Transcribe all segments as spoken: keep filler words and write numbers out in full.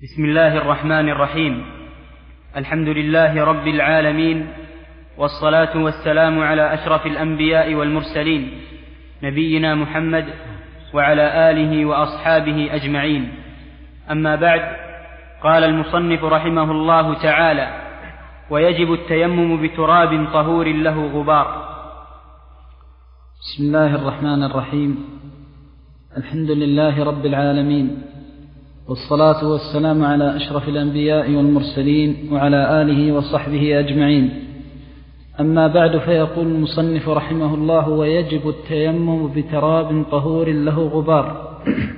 بسم الله الرحمن الرحيم. الحمد لله رب العالمين، والصلاة والسلام على أشرف الأنبياء والمرسلين، نبينا محمد وعلى آله وأصحابه أجمعين. أما بعد، قال المصنف رحمه الله تعالى: ويجب التيمم بتراب طهور له غبار. بسم الله الرحمن الرحيم. الحمد لله رب العالمين، والصلاة والسلام على أشرف الأنبياء والمرسلين وعلى آله وصحبه أجمعين. أما بعد، فيقول المصنف رحمه الله: ويجب التيمم بتراب طهور له غبار.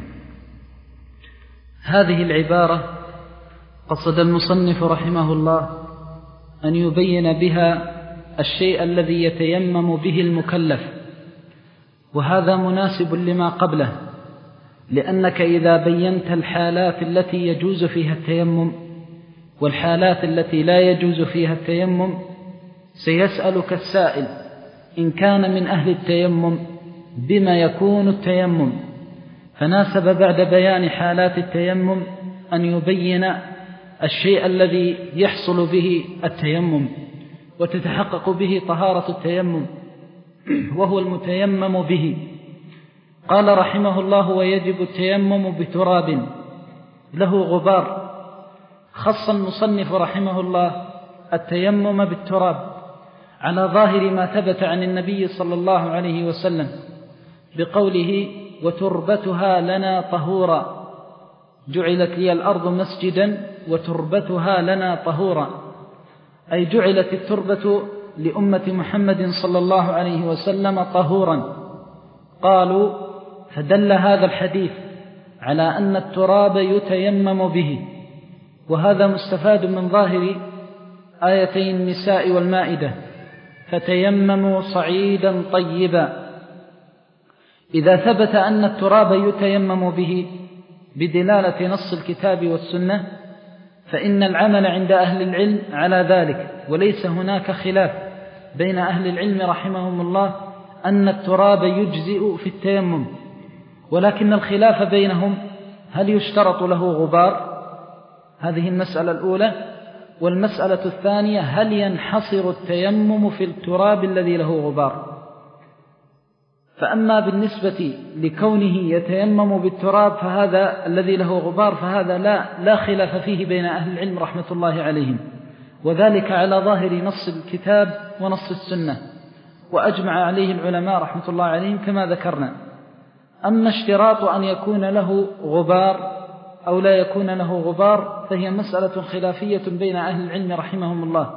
هذه العبارة قصد المصنف رحمه الله أن يبين بها الشيء الذي يتيمم به المكلف، وهذا مناسب لما قبله، لأنك إذا بينت الحالات التي يجوز فيها التيمم والحالات التي لا يجوز فيها التيمم، سيسألك السائل إن كان من أهل التيمم بما يكون التيمم، فناسب بعد بيان حالات التيمم أن يبين الشيء الذي يحصل به التيمم وتتحقق به طهارة التيمم، وهو المتيمم به. قال رحمه الله: ويجب التيمم بتراب له غبار. خص المصنف رحمه الله التيمم بالتراب على ظاهر ما ثبت عن النبي صلى الله عليه وسلم بقوله: وتربتها لنا طهورا، جعلت لي الأرض مسجدا وتربتها لنا طهورا، أي جعلت التربة لأمة محمد صلى الله عليه وسلم طهورا. قالوا: فدل هذا الحديث على أن التراب يتيمم به، وهذا مستفاد من ظاهر آيتي النساء والمائدة: فتيمموا صعيدا طيبا. إذا ثبت أن التراب يتيمم به بدلالة نص الكتاب والسنة، فإن العمل عند أهل العلم على ذلك، وليس هناك خلاف بين أهل العلم رحمهم الله أن التراب يجزئ في التيمم، ولكن الخلاف بينهم هل يشترط له غبار؟ هذه المسألة الأولى. والمسألة الثانية: هل ينحصر التيمم في التراب الذي له غبار؟ فأما بالنسبة لكونه يتيمم بالتراب فهذا الذي له غبار، فهذا لا, لا خلاف فيه بين أهل العلم رحمة الله عليهم، وذلك على ظاهر نص الكتاب ونص السنة، وأجمع عليه العلماء رحمة الله عليهم كما ذكرنا. أما اشتراط أن يكون له غبار أو لا يكون له غبار فهي مسألة خلافية بين أهل العلم رحمهم الله.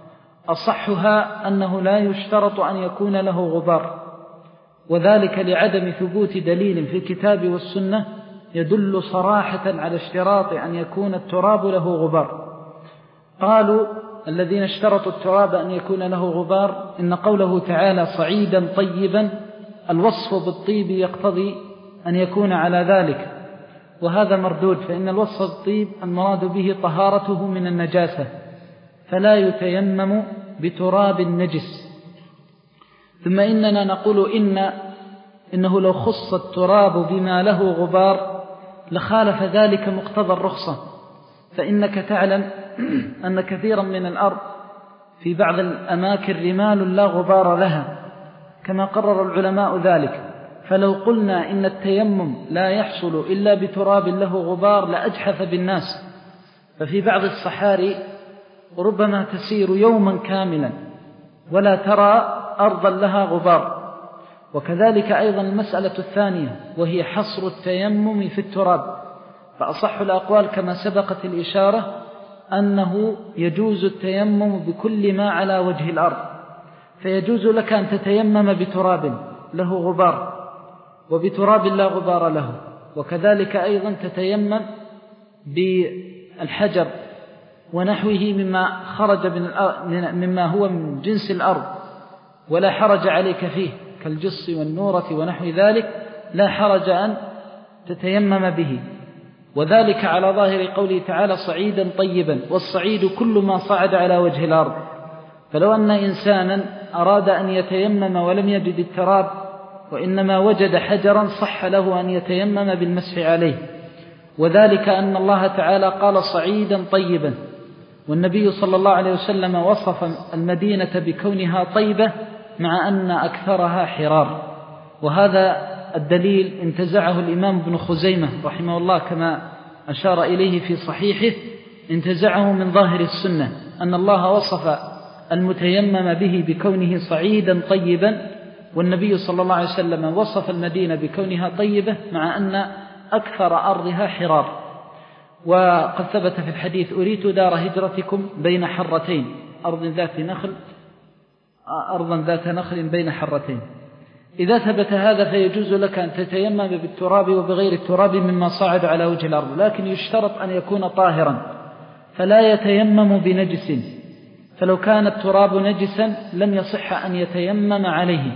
أصحها أنه لا يشترط أن يكون له غبار، وذلك لعدم ثبوت دليل في الكتاب والسنة يدل صراحة على اشتراط أن يكون التراب له غبار. قالوا الذين اشترطوا التراب أن يكون له غبار: إن قوله تعالى صعيدا طيبا، الوصف بالطيب يقتضي أن يكون على ذلك، وهذا مردود، فإن الوصف بالطيب المراد به طهارته من النجاسة، فلا يتيمم بتراب النجس. ثم إننا نقول إن إنه لو خص التراب بما له غبار لخالف ذلك مقتضى الرخصة، فإنك تعلم أن كثيرا من الأرض في بعض الأماكن رمال لا غبار لها كما قرر العلماء ذلك، فلو قلنا إن التيمم لا يحصل إلا بتراب له غبار لأجحف بالناس. ففي بعض الصحاري ربما تسير يوما كاملا ولا ترى أرضا لها غبار. وكذلك أيضا المسألة الثانية وهي حصر التيمم في التراب، فأصح الأقوال كما سبقت الإشارة أنه يجوز التيمم بكل ما على وجه الأرض، فيجوز لك أن تتيمم بتراب له غبار وبتراب لا غبار له، وكذلك أيضا تتيمم بالحجر ونحوه مما خرج من مما هو من جنس الأرض ولا حرج عليك فيه، كالجص والنورة ونحو ذلك، لا حرج أن تتيمم به. وذلك على ظاهر قوله تعالى صعيدا طيبا، والصعيد كل ما صعد على وجه الأرض. فلو أن إنسانا أراد أن يتيمم ولم يجد التراب وإنما وجد حجرا صح له أن يتيمم بالمسح عليه. وذلك أن الله تعالى قال صعيدا طيبا، والنبي صلى الله عليه وسلم وصف المدينة بكونها طيبة مع أن أكثرها حرار. وهذا الدليل انتزعه الإمام ابن خزيمة رحمه الله كما أشار إليه في صحيحه، انتزعه من ظاهر السنة أن الله وصف المتيمم به بكونه صعيدا طيبا، والنبي صلى الله عليه وسلم وصف المدينة بكونها طيبة مع أن أكثر أرضها حرار. وقد ثبت في الحديث: أريت دار هجرتكم بين حرتين، أرض ذات نخل أرضا ذات نخل بين حرتين. إذا ثبت هذا فيجوز لك أن تتيمم بالتراب وبغير التراب مما صعد على وجه الأرض، لكن يشترط أن يكون طاهرا فلا يتيمم بنجس، فلو كان التراب نجسا لم يصح أن يتيمم عليه.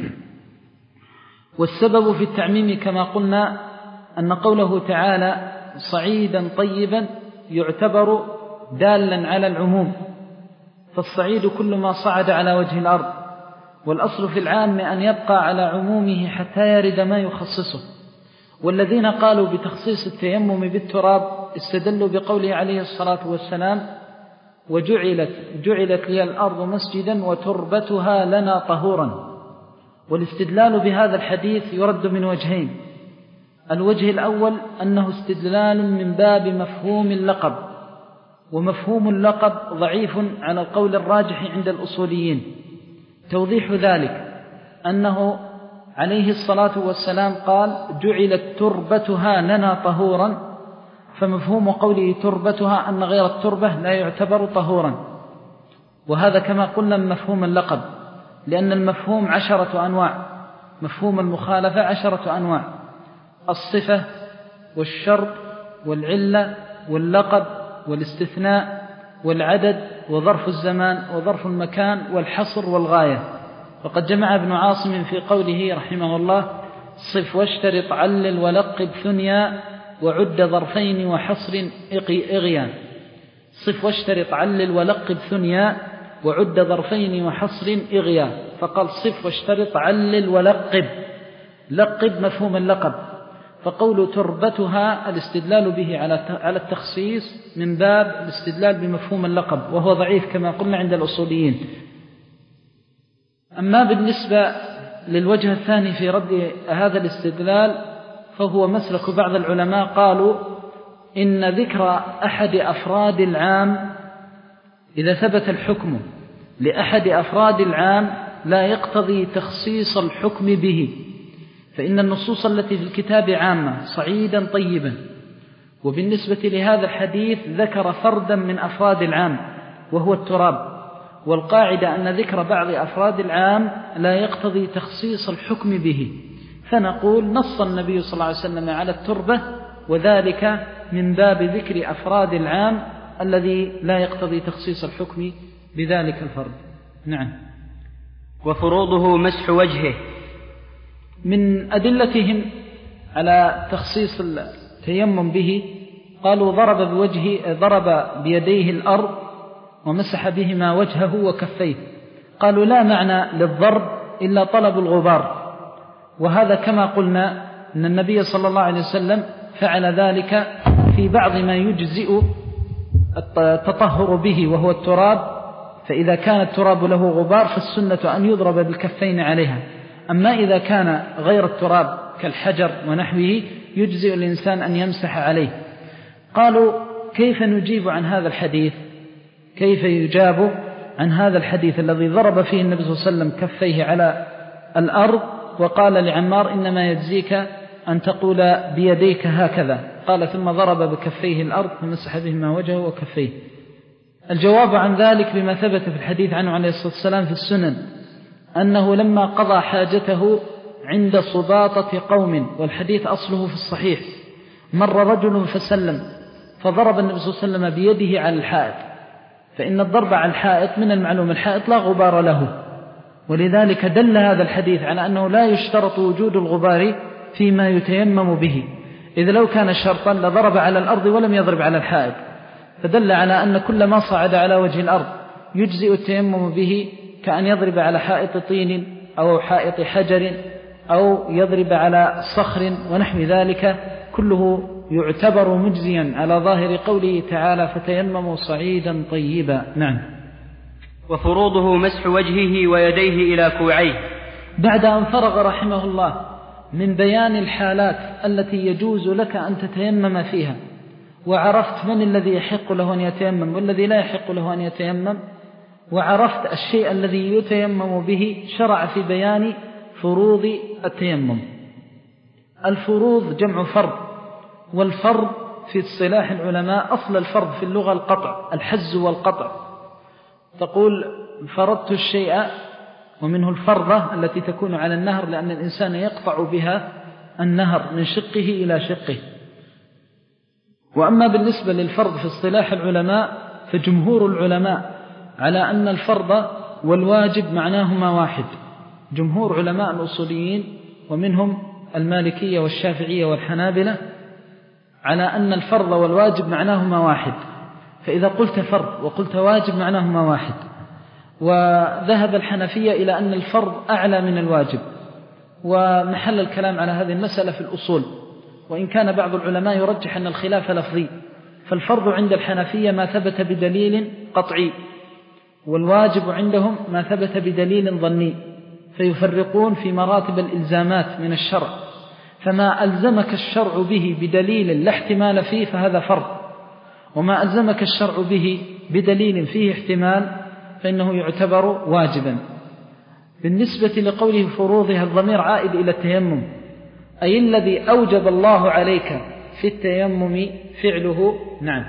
والسبب في التعميم كما قلنا أن قوله تعالى صعيدا طيبا يعتبر دالا على العموم، فالصعيد كل ما صعد على وجه الأرض، والأصل في العام أن يبقى على عمومه حتى يرد ما يخصصه. والذين قالوا بتخصيص التيمم بالتراب استدلوا بقوله عليه الصلاة والسلام: وجعلت جعلت لي الأرض مسجدا وتربتها لنا طهورا. والاستدلال بهذا الحديث يرد من وجهين: الوجه الأول أنه استدلال من باب مفهوم اللقب، ومفهوم اللقب ضعيف على القول الراجح عند الأصوليين. توضيح ذلك أنه عليه الصلاة والسلام قال: جعلت تربتها لنا طهورا، فمفهوم قوله تربتها أن غير التربة لا يعتبر طهورا، وهذا كما قلنا من مفهوم اللقب، لأن المفهوم عشرة أنواع، مفهوم المخالفة عشرة أنواع: الصفة والشرط والعلة واللقب والاستثناء والعدد وظرف الزمان وظرف المكان والحصر والغاية. وقد جمع ابن عاصم في قوله رحمه الله: صف واشترط علل ولقب ثنيا وعد ظرفين وحصر إغيان. صف واشترط علل ولقب ثنيا وعد ظرفين وحصر إغيان، فقال صف واشترط علل ولقب، لقب مفهوم اللقب. فقول تربتها الاستدلال به على التخصيص من باب الاستدلال بمفهوم اللقب، وهو ضعيف كما قلنا عند الأصوليين. أما بالنسبة للوجه الثاني في رد هذا الاستدلال فهو مسلك بعض العلماء، قالوا إن ذكر أحد أفراد العام إذا ثبت الحكم لأحد أفراد العام لا يقتضي تخصيص الحكم به، فإن النصوص التي في الكتاب عامة صعيدا طيبا، وبالنسبة لهذا الحديث ذكر فردا من أفراد العام وهو التراب، والقاعدة أن ذكر بعض أفراد العام لا يقتضي تخصيص الحكم به، فنقول نص النبي صلى الله عليه وسلم على التربة، وذلك من باب ذكر أفراد العام الذي لا يقتضي تخصيص الحكم بذلك الفرد. نعم. وفروضه مسح وجهه. من أدلتهم على تخصيص التيمم به قالوا ضرب بوجهه ضرب بيديه الأرض ومسح بهما وجهه وكفيه. قالوا لا معنى للضرب إلا طلب الغبار، وهذا كما قلنا أن النبي صلى الله عليه وسلم فعل ذلك في بعض ما يجزئ التطهر به وهو التراب، فإذا كان التراب له غبار فالسنة أن يضرب بالكفين عليها. أما إذا كان غير التراب كالحجر ونحوه يجزئ الإنسان أن يمسح عليه. قالوا كيف نجيب عن هذا الحديث؟ كيف يجاب عن هذا الحديث الذي ضرب فيه النبي صلى الله عليه وسلم كفيه على الأرض وقال لعمار إنما يجزيك أن تقول بيديك هكذا، قال ثم ضرب بكفيه الأرض فمسح بهما وجهه وكفيه؟ الجواب عن ذلك بما ثبت في الحديث عنه عليه الصلاة والسلام في السنن أنه لما قضى حاجته عند صباطة قوم، والحديث أصله في الصحيح، مر رجل فسلم فضرب النبي صلى الله عليه وسلم بيده على الحائط، فإن الضرب على الحائط من المعلوم الحائط لا غبار له، ولذلك دل هذا الحديث على أنه لا يشترط وجود الغبار فيما يتيمم به، إذ لو كان شرطا لضرب على الأرض ولم يضرب على الحائط، فدل على أن كل ما صعد على وجه الأرض يجزئ التيمم به، كأن يضرب على حائط طين أو حائط حجر أو يضرب على صخر ونحو ذلك، كله يعتبر مجزيا على ظاهر قوله تعالى فتيمموا صعيدا طيبا. نعم. وفروضه مسح وجهه ويديه إلى كوعيه. بعد أن فرغ رحمه الله من بيان الحالات التي يجوز لك أن تتيمم فيها، وعرفت من الذي يحق له أن يتيمم والذي لا يحق له أن يتيمم، وعرفت الشيء الذي يتيمم به، شرع في بيان فروض التيمم. الفروض جمع فرض، والفرض في اصطلاح العلماء أصل الفرض في اللغة القطع، الحز والقطع. تقول فرضت الشيء، ومنه الفرضة التي تكون على النهر لأن الإنسان يقطع بها النهر من شقه إلى شقه. وأما بالنسبة للفرض في اصطلاح العلماء فجمهور العلماء على أن الفرض والواجب معناهما واحد. جمهور علماء الأصوليين ومنهم المالكية والشافعية والحنابلة على أن الفرض والواجب معناهما واحد، فإذا قلت فرض وقلت واجب معناهما واحد. وذهب الحنفية إلى أن الفرض أعلى من الواجب، ومحل الكلام على هذه المسألة في الأصول، وإن كان بعض العلماء يرجح أن الخلاف لفظي. فالفرض عند الحنفية ما ثبت بدليل قطعي، والواجب عندهم ما ثبت بدليل ظني، فيفرقون في مراتب الإلزامات من الشرع. فما ألزمك الشرع به بدليل لا احتمال فيه فهذا فرض، وما ألزمك الشرع به بدليل فيه احتمال فإنه يعتبر واجبا. بالنسبة لقوله فروضها الضمير عائد إلى التيمم، أي الذي أوجب الله عليك في التيمم فعله. نعم.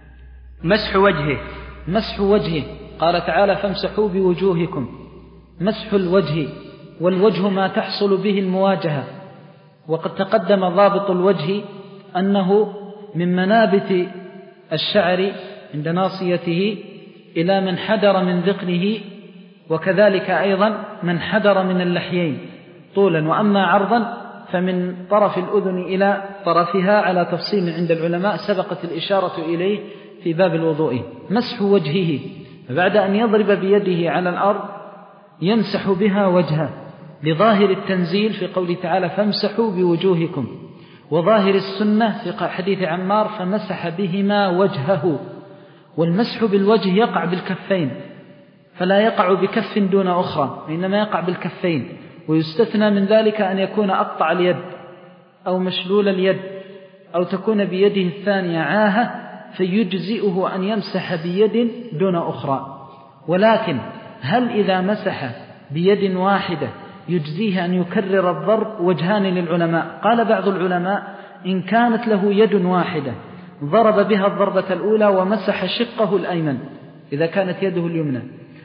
مسح وجهه. مسح وجهه، قال تعالى فامسحوا بوجوهكم. مسح الوجه، والوجه ما تحصل به المواجهة، وقد تقدم ضابط الوجه أنه من منابت الشعر عند ناصيته إلى من حدر من ذقنه، وكذلك أيضا من حدر من اللحيين طولا، وأما عرضا فمن طرف الأذن إلى طرفها على تفصيل عند العلماء سبقت الإشارة إليه في باب الوضوء. مسح وجهه، فبعد أن يضرب بيده على الأرض يمسح بها وجهه لظاهر التنزيل في قوله تعالى فامسحوا بوجوهكم، وظاهر السنة في حديث عمار فمسح بهما وجهه. والمسح بالوجه يقع بالكفين، فلا يقع بكف دون أخرى، إنما يقع بالكفين، ويستثنى من ذلك أن يكون أقطع اليد أو مشلول اليد أو تكون بيده الثانية عاهة فيجزئه أن يمسح بيد دون أخرى. ولكن هل إذا مسح بيد واحدة يجزيه أن يكرر الضرب؟ وجهان للعلماء. قال بعض العلماء إن كانت له يد واحدة ضرب بها الضربة الأولى ومسح شقه الأيمن إذا كانت يده اليمنى،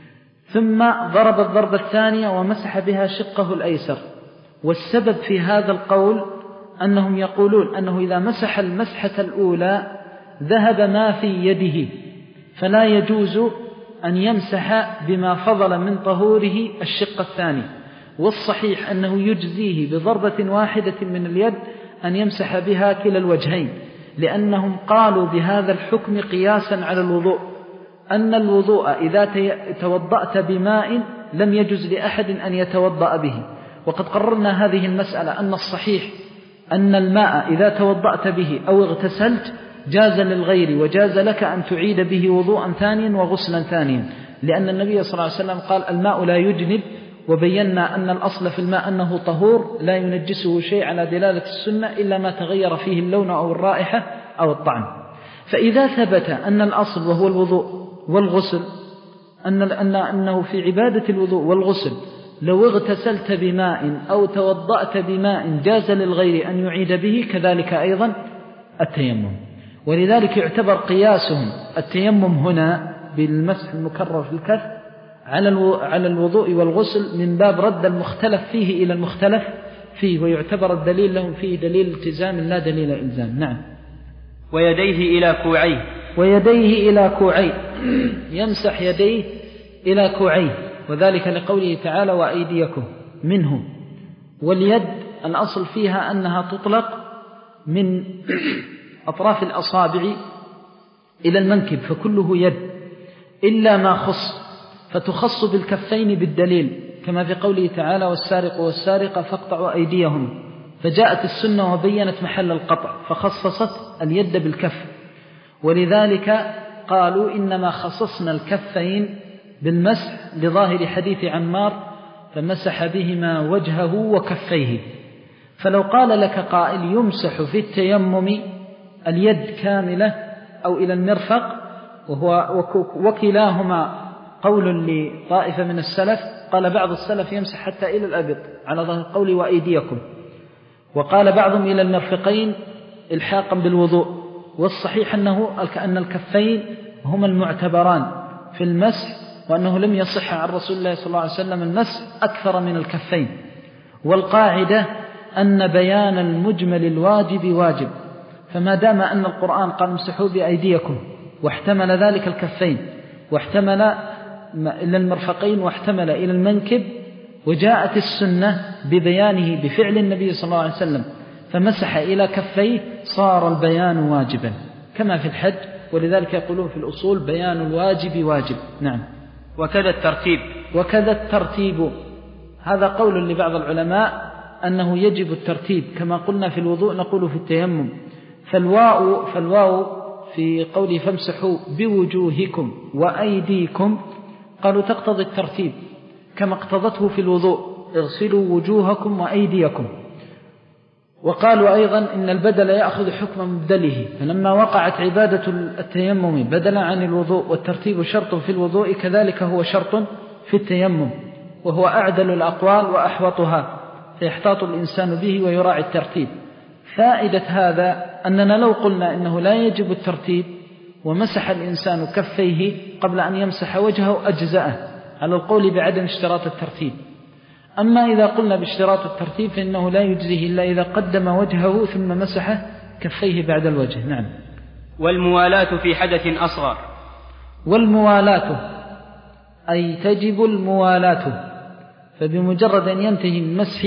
ثم ضرب الضربة الثانية ومسح بها شقه الأيسر. والسبب في هذا القول أنهم يقولون أنه إذا مسح المسحة الأولى ذهب ما في يده، فلا يجوز أن يمسح بما فضل من طهوره الشق الثاني. والصحيح أنه يجزيه بضربة واحدة من اليد أن يمسح بها كلا الوجهين، لأنهم قالوا بهذا الحكم قياسا على الوضوء، أن الوضوء إذا توضأت بماء لم يجز لأحد أن يتوضأ به. وقد قررنا هذه المسألة أن الصحيح أن الماء إذا توضأت به أو اغتسلت جاز للغير، وجاز لك أن تعيد به وضوءا ثانيا وغسلا ثانيا، لأن النبي صلى الله عليه وسلم قال الماء لا يجنب، وبينا أن الأصل في الماء أنه طهور لا ينجسه شيء على دلالة السنة إلا ما تغير فيه اللون أو الرائحة أو الطعم. فإذا ثبت أن الأصل وهو الوضوء والغسل أن أن أنه في عبادة الوضوء والغسل لو اغتسلت بماء أو توضأت بماء جاز للغير أن يعيد به، كذلك أيضا التيمم. ولذلك يعتبر قياسهم التيمم هنا بالمسح المكرر في الكف على الوضوء والغسل من باب رد المختلف فيه إلى المختلف فيه، ويعتبر الدليل لهم فيه دليل التزام لا دليل إلزام. نعم. ويديه إلى كوعيه. ويديه إلى كوعيه، يمسح يديه إلى كوعيه، وذلك لقوله تعالى وأيديكم منه. واليد الأصل فيها أنها تطلق من أطراف الأصابع إلى المنكب، فكله يد إلا ما خص، فتخص بالكفين بالدليل كما في قوله تعالى والسارق والسارقة فاقطعوا أيديهم، فجاءت السنة وبينت محل القطع فخصصت اليد بالكف، ولذلك قالوا إنما خصصنا الكفين بالمسح لظاهر حديث عمار فمسح بهما وجهه وكفيه. فلو قال لك قائل يمسح في التيمم اليد كاملة أو إلى المرفق، وهو وكلاهما قول لطائفة من السلف، قال بعض السلف يمسح حتى إلى الأبط على ظهر القول وأيديكم، وقال بعضهم إلى المرفقين إلحاقا بالوضوء. والصحيح أنه أن الكفين هما المعتبران في المسح، وأنه لم يصح عن رسول الله صلى الله عليه وسلم المسح أكثر من الكفين. والقاعدة أن بيان المجمل الواجب واجب، فما دام أن القرآن قال امسحوا بأيديكم واحتمل ذلك الكفين واحتمل إلى المرفقين واحتمل إلى المنكب، وجاءت السنة ببيانه بفعل النبي صلى الله عليه وسلم فمسح إلى كفيه، صار البيان واجبا كما في الحج. ولذلك يقولون في الأصول بيان الواجب واجب. نعم. وكذا الترتيب وكذا الترتيب، هذا قول لبعض العلماء أنه يجب الترتيب كما قلنا في الوضوء نقول في التيمم. فالواو, فالواو في قوله فامسحوا بوجوهكم وأيديكم قالوا تقتضي الترتيب كما اقتضته في الوضوء اغسلوا وجوهكم وأيديكم. وقالوا أيضا إن البدل يأخذ حكم مبدله، فلما وقعت عبادة التيمم بدلا عن الوضوء والترتيب شرط في الوضوء كذلك هو شرط في التيمم، وهو أعدل الأقوال وأحوطها، فيحتاط الإنسان به ويراعي الترتيب. فائدة هذا أننا لو قلنا إنه لا يجب الترتيب ومسح الإنسان كفيه قبل أن يمسح وجهه أجزأه على القول بعدم اشتراط الترتيب. أما إذا قلنا باشتراط الترتيب فإنه لا يجزيه إلا إذا قدم وجهه ثم مسح كفيه بعد الوجه. نعم. والموالاة في حدث أصغر. والموالاة أي تجب الموالاة، فبمجرد أن ينتهي من مسح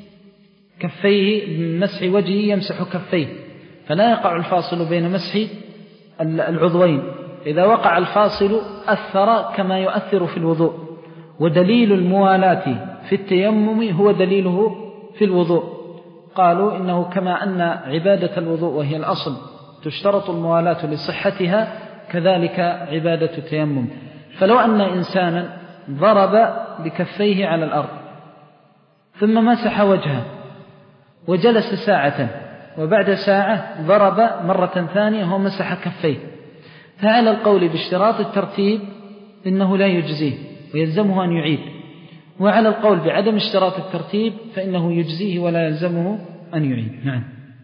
كفيه من مسح وجهه يمسح كفيه، فلا يقع الفاصل بين مسح العضوين. إذا وقع الفاصل أثر كما يؤثر في الوضوء، ودليل الموالاة في التيمم هو دليله في الوضوء. قالوا إنه كما أن عبادة الوضوء وهي الأصل تشترط الموالاة لصحتها كذلك عبادة التيمم. فلو أن إنسانا ضرب بكفيه على الأرض ثم مسح وجهه وجلس ساعة وبعد ساعة ضرب مرة ثانية ومسح كفيه، فعلى القول باشتراط الترتيب إنه لا يجزيه ويلزمه أن يعيد، وعلى القول بعدم اشتراط الترتيب فإنه يجزيه ولا يلزمه أن يعيد. نعم.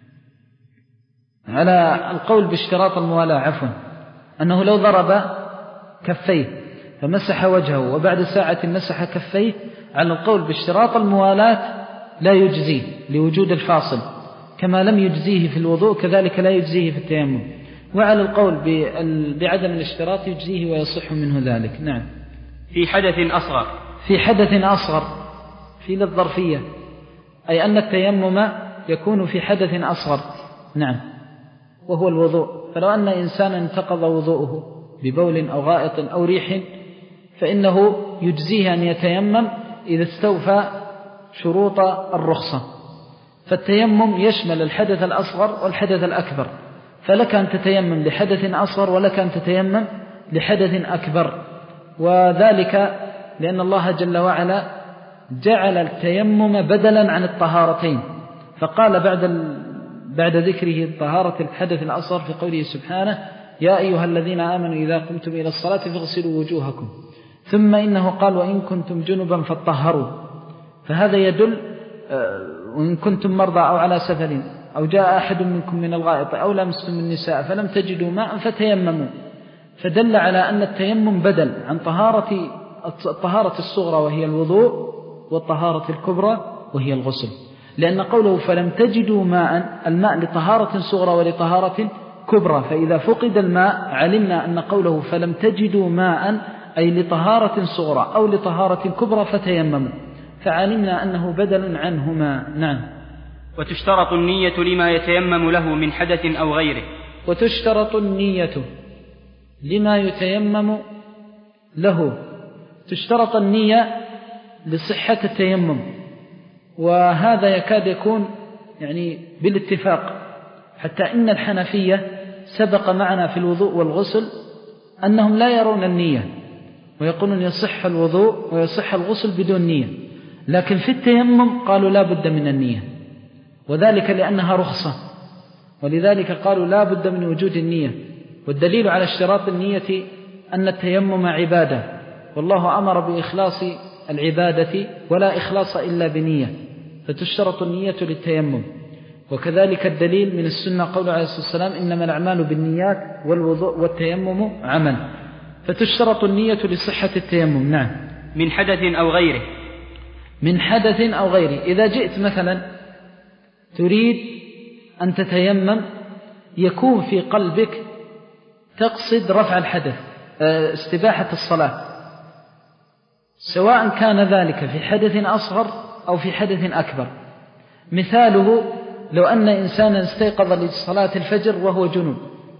على القول باشتراط الموالاة عفوا أنه لو ضرب كفيه فمسح وجهه وبعد ساعة مسح كفيه، على القول باشتراط الموالاة لا يجزيه لوجود الفاصل، كما لم يجزيه في الوضوء كذلك لا يجزيه في التيمم. وعلى القول بعدم الاشتراط يجزيه ويصح منه ذلك. نعم. في حدث أصغر. في حدث أصغر في للظرفية، أي أن التيمم يكون في حدث أصغر. نعم. وهو الوضوء، فلو أن إنسانا انتقض وضوءه ببول أو غائط أو ريح فإنه يجزيه أن يتيمم إذا استوفى شروط الرخصة. فالتيمم يشمل الحدث الأصغر والحدث الأكبر، فلك أن تتيمم لحدث أصغر ولك أن تتيمم لحدث أكبر، وذلك لأن الله جل وعلا جعل التيمم بدلا عن الطهارتين، فقال بعد ال... بعد ذكره طهارة الحدث الأصغر في قوله سبحانه يا أيها الذين آمنوا إذا قمتم إلى الصلاة فاغسلوا وجوهكم، ثم إنه قال وإن كنتم جنبا فاطهروا. فهذا يدل وإن كنتم مرضى أو على سفر أو جاء أحد منكم من الغائط أو لمستم النساء فلم تجدوا ماء فتيمموا، فدل على أن التيمم بدل عن طهارة الطهارة الصغرى وهي الوضوء والطهارة الكبرى وهي الغسل، لأن قوله فلم تجدوا ماء الماء لطهارة صغرى ولطهارة كبرى، فإذا فقد الماء علمنا أن قوله فلم تجدوا ماء أي لطهارة صغرى أو لطهارة كبرى فتيمموا، فعلمنا أنه بدل عنهما. نعم. وتشترط النية لما يتيمم له من حدث أو غيره. وتشترط النية لما يتيمم له، تشترط النية لصحة التيمم، وهذا يكاد يكون يعني بالاتفاق، حتى إن الحنفية سبق معنا في الوضوء والغسل أنهم لا يرون النية، ويقولون يصح الوضوء ويصح الغسل بدون نية، لكن في التيمم قالوا لا بد من النية، وذلك لأنها رخصة، ولذلك قالوا لا بد من وجود النية. والدليل على اشتراط النية أن التيمم عبادة، والله أمر بإخلاص العبادة ولا إخلاص إلا بنية، فتشترط النية للتيمم. وكذلك الدليل من السنة قول عليه الصلاة والسلام إنما الأعمال بالنيات والوضوء والتيمم عمل، فتشترط النية لصحة التيمم. نعم. من حدث أو غيره. من حدث أو غيره. إذا جئت مثلا تريد أن تتيمم يكون في قلبك تقصد رفع الحدث، استباحة الصلاة، سواء كان ذلك في حدث أصغر أو في حدث أكبر. مثاله لو أن إنسانا استيقظ لصلاة الفجر وهو جنوب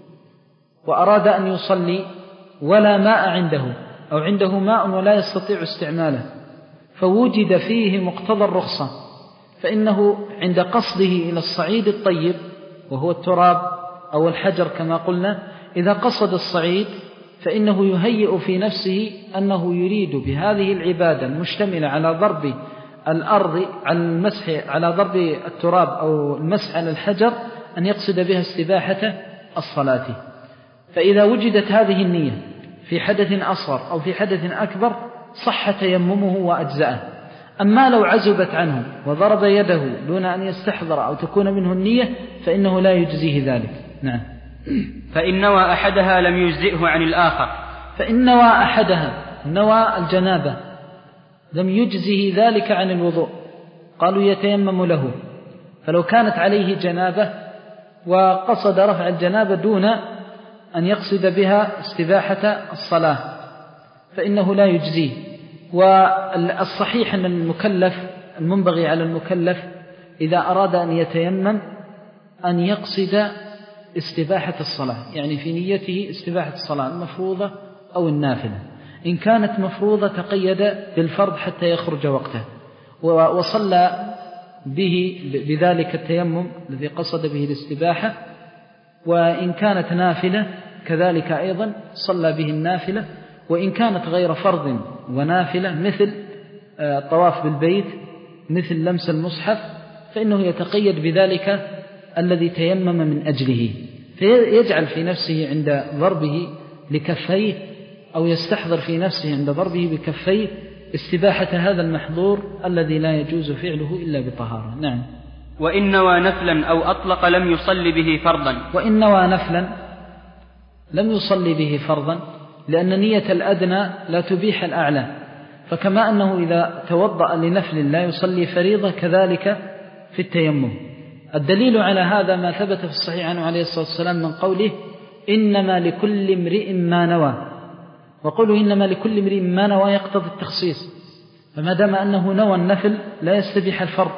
وأراد أن يصلي ولا ماء عنده، أو عنده ماء ولا يستطيع استعماله، فوجد فيه مقتضى الرخصة، فإنه عند قصده إلى الصعيد الطيب وهو التراب أو الحجر كما قلنا، إذا قصد الصعيد فإنه يهيئ في نفسه أنه يريد بهذه العبادة المشتملة على ضرب الأرض، على المسح على ضرب التراب أو المسح على الحجر، أن يقصد بها استباحة الصلاة. فإذا وجدت هذه النية في حدث أصغر أو في حدث أكبر صح تيممه وأجزأه. أما لو عزبت عنه وضرب يده دون أن يستحضر أو تكون منه النية فإنه لا يجزيه ذلك. نعم. فإن نوى أحدها لم يجزئه عن الآخر. فإن نوى أحدها، نوى الجنابة، لم يجزه ذلك عن الوضوء، قالوا يتيمم له. فلو كانت عليه جنابة وقصد رفع الجنابة دون أن يقصد بها استباحة الصلاة فإنه لا يجزيه. والصحيح أن المكلف المنبغي على المكلف إذا أراد أن يتيمم أن يقصد استباحة الصلاة، يعني في نيته استباحة الصلاة المفروضة أو النافلة. إن كانت مفروضة تقيد بالفرض حتى يخرج وقته وصلى به بذلك التيمم الذي قصد به الاستباحة، وإن كانت نافلة كذلك أيضا صلى به النافلة. وإن كانت غير فرض ونافلة مثل الطواف بالبيت، مثل لمس المصحف، فإنه يتقيد بذلك الذي تيمم من أجله، فيجعل في نفسه عند ضربه لكفيه أو يستحضر في نفسه عند ضربه بكفيه استباحة هذا المحظور الذي لا يجوز فعله إلا بطهارة. نعم. وإن نوى نفلا أو أطلق لم يصلي به فرضا. وإن نوى نفلا لم يصلي به فرضا، لأن نية الأدنى لا تبيح الأعلى، فكما أنه إذا توضأ لنفل لا يصلي فريضة كذلك في التيمم. الدليل على هذا ما ثبت في الصحيح عنه عليه الصلاة والسلام من قوله إنما لكل امرئ ما نوى، وقوله إنما لكل امرئ ما نوى يقتضي التخصيص، فما دام أنه نوى النفل لا يستبيح الفرض.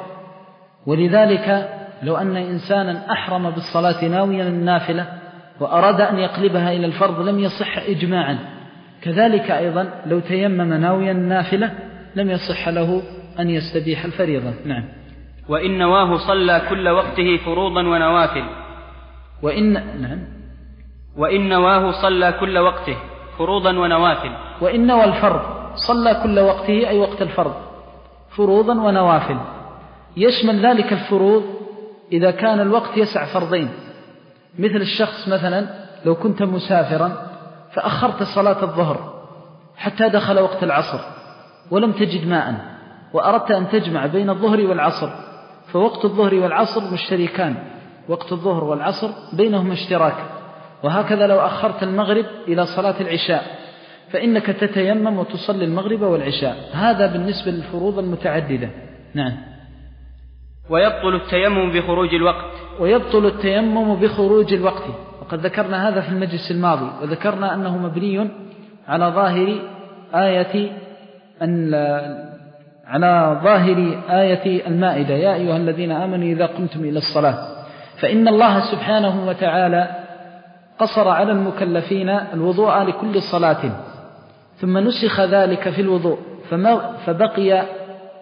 ولذلك لو أن إنسانا أحرم بالصلاة ناويا النافلة وأراد أن يقلبها إلى الفرض لم يصح إجماعا. كذلك أيضا لو تيمم ناويا النافلة لم يصح له أن يستبيح الفريضة. نعم. وإن نواه صلى كل وقته فروضا ونوافل. وإن نعم. وإن نواه صلى كل وقته فروضا ونوافل. وإن نوى الفرض صلى كل وقته أي وقت الفرض فروضا ونوافل. يشمل ذلك الفروض إذا كان الوقت يسع فرضين، مثل الشخص مثلا لو كنت مسافرا فأخرت صلاة الظهر حتى دخل وقت العصر ولم تجد ماء وأردت أن تجمع بين الظهر والعصر، فوقت الظهر والعصر مشتركان، وقت الظهر والعصر بينهما اشتراك. وهكذا لو أخرت المغرب إلى صلاة العشاء فإنك تتيمم وتصلي المغرب والعشاء. هذا بالنسبة للفروض المتعددة. نعم. ويبطل التيمم بخروج الوقت. ويبطل التيمم بخروج الوقت، وقد ذكرنا هذا في المجلس الماضي، وذكرنا أنه مبني على ظاهر آية أن على ظاهر آية المائدة يا أيها الذين آمنوا إذا قمتم إلى الصلاة، فإن الله سبحانه وتعالى قصر على المكلفين الوضوء لكل صلاة، ثم نسخ ذلك في الوضوء فما فبقي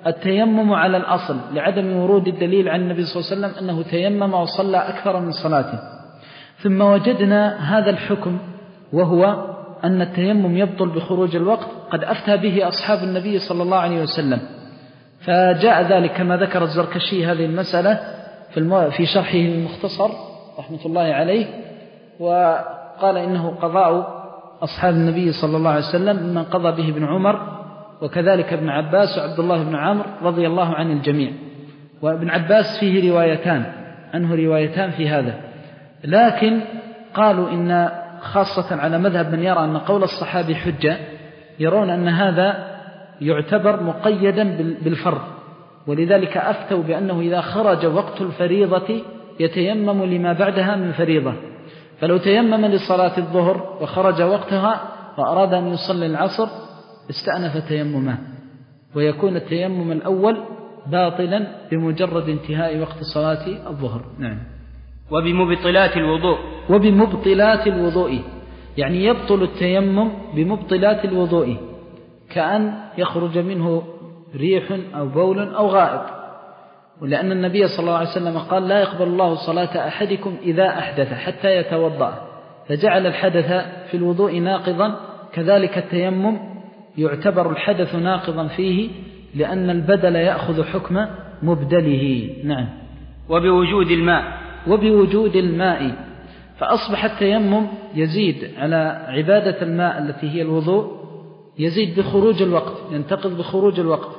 التيمم على الأصل لعدم ورود الدليل عن النبي صلى الله عليه وسلم أنه تيمم وصلى أكثر من صلاته. ثم وجدنا هذا الحكم وهو أن التيمم يبطل بخروج الوقت قد أفتى به أصحاب النبي صلى الله عليه وسلم، فجاء ذلك كما ذكر الزركشي هذه المسألة في شرحه المختصر رحمة الله عليه، وقال إنه قضاء أصحاب النبي صلى الله عليه وسلم ممن قضى به ابن عمر وكذلك ابن عباس وعبد الله بن عمرو رضي الله عن الجميع. وابن عباس فيه روايتان عنه روايتان في هذا، لكن قالوا إن خاصة على مذهب من يرى أن قول الصحابي حجة يرون أن هذا يعتبر مقيدا بالفرض، ولذلك أفتوا بأنه إذا خرج وقت الفريضة يتيمم لما بعدها من فريضة، فلو تيمم لصلاة الظهر وخرج وقتها وأراد أن يصلي العصر استأنف تيممه، ويكون التيمم الأول باطلا بمجرد انتهاء وقت صلاة الظهر. نعم. وبمبطلات الوضوء وبمبطلات الوضوء يعني يبطل التيمم بمبطلات الوضوء، كأن يخرج منه ريح أو بول أو غائط، ولأن النبي صلى الله عليه وسلم قال لا يقبل الله صلاة أحدكم إذا أحدث حتى يتوضأ، فجعل الحدث في الوضوء ناقضا، كذلك التيمم يعتبر الحدث ناقضا فيه لأن البدل يأخذ حكم مبدله. نعم. وبوجود الماء وبوجود الماء فأصبح التيمم يزيد على عبادة الماء التي هي الوضوء، يزيد بخروج الوقت، ينتقض بخروج الوقت.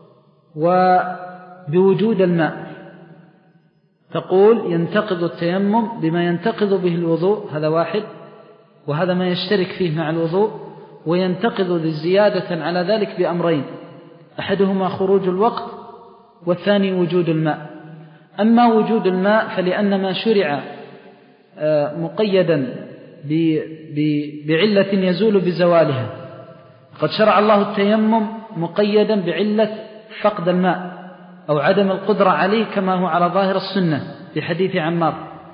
وبوجود الماء تقول ينتقض التيمم بما ينتقض به الوضوء، هذا واحد، وهذا ما يشترك فيه مع الوضوء، وينتقض زيادة على ذلك بأمرين، أحدهما خروج الوقت والثاني وجود الماء. أما وجود الماء فلأن ما شرع مقيدا بعلة يزول بزوالها، قد شرع الله التيمم مقيدا بعلة فقد الماء أو عدم القدرة عليه كما هو على ظاهر السنة في حديث عمار،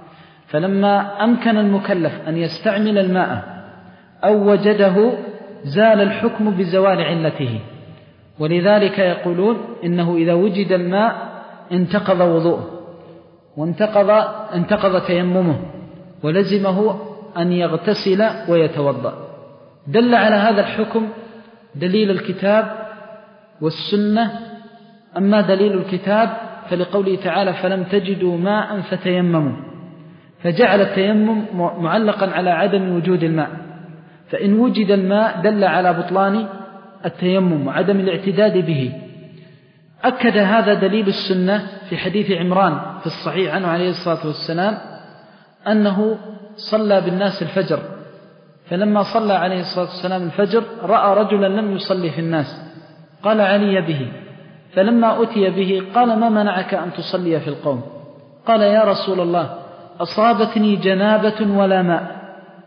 فلما أمكن المكلف أن يستعمل الماء أو وجده زال الحكم بزوال علته، ولذلك يقولون إنه إذا وجد الماء انتقض وضوءه وانتقض انتقض تيممه ولزمه أن يغتسل ويتوضأ. دل على هذا الحكم دليل الكتاب والسنة. أما دليل الكتاب فلقوله تعالى فلم تجدوا ماء فتيمموا، فجعل التيمم معلقا على عدم وجود الماء، فإن وجد الماء دل على بطلان التيمم وعدم الاعتداد به. أكد هذا دليل السنة في حديث عمران في الصحيح عنه عليه الصلاة والسلام أنه صلى بالناس الفجر، فلما صلى عليه الصلاة والسلام الفجر رأى رجلا لم يصلي في الناس، قال علي به، فلما أتي به قال ما منعك أن تصلي في القوم؟ قال يا رسول الله أصابتني جنابة ولا ماء،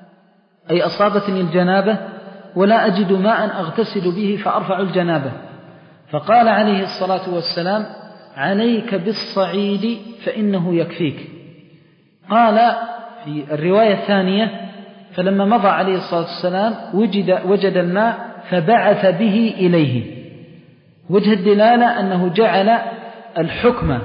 أي أصابتني الجنابة ولا أجد ماء أغتسل به فأرفع الجنابة. فقال عليه الصلاة والسلام عليك بالصعيد فإنه يكفيك. قال في الرواية الثانية فلما مضى عليه الصلاة والسلام وجد, وجد الماء فبعث به إليه. وجه الدلالة أنه جعل الحكم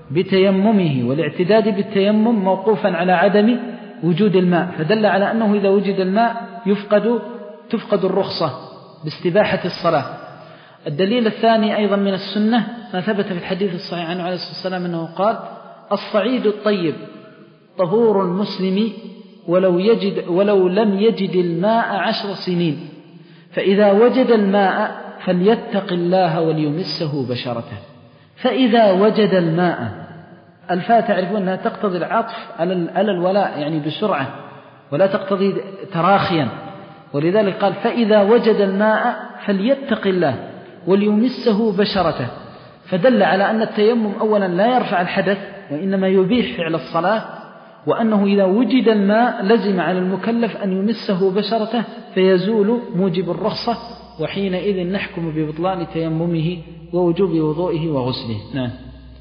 بتيممه والاعتداد بالتيمم موقوفا على عدم وجود الماء، فدل على أنه إذا وجد الماء يفقد تفقد الرخصة باستباحة الصلاة. الدليل الثاني أيضا من السنة ما ثبت في الحديث الصحيح عنه عليه الصلاة والسلام أنه قال الصعيد الطيب طهور المسلم ولو, يجد ولو لم يجد الماء عشر سنين، فإذا وجد الماء فليتق الله وليمسه بشرته. فإذا وجد الماء الفاء تعرفون أنها تقتضي العطف على الولاء، يعني بسرعة ولا تقتضي تراخيا، ولذلك قال فإذا وجد الماء فليتق الله وليمسه بشرته، فدل على أن التيمم أولا لا يرفع الحدث وإنما يبيح فعل الصلاة، وأنه إذا وجد الماء لزم على المكلف أن يمسه بشرته فيزول موجب الرخصة، وحينئذ نحكم ببطلان تيممه ووجوب وضوئه وغسله. نعم.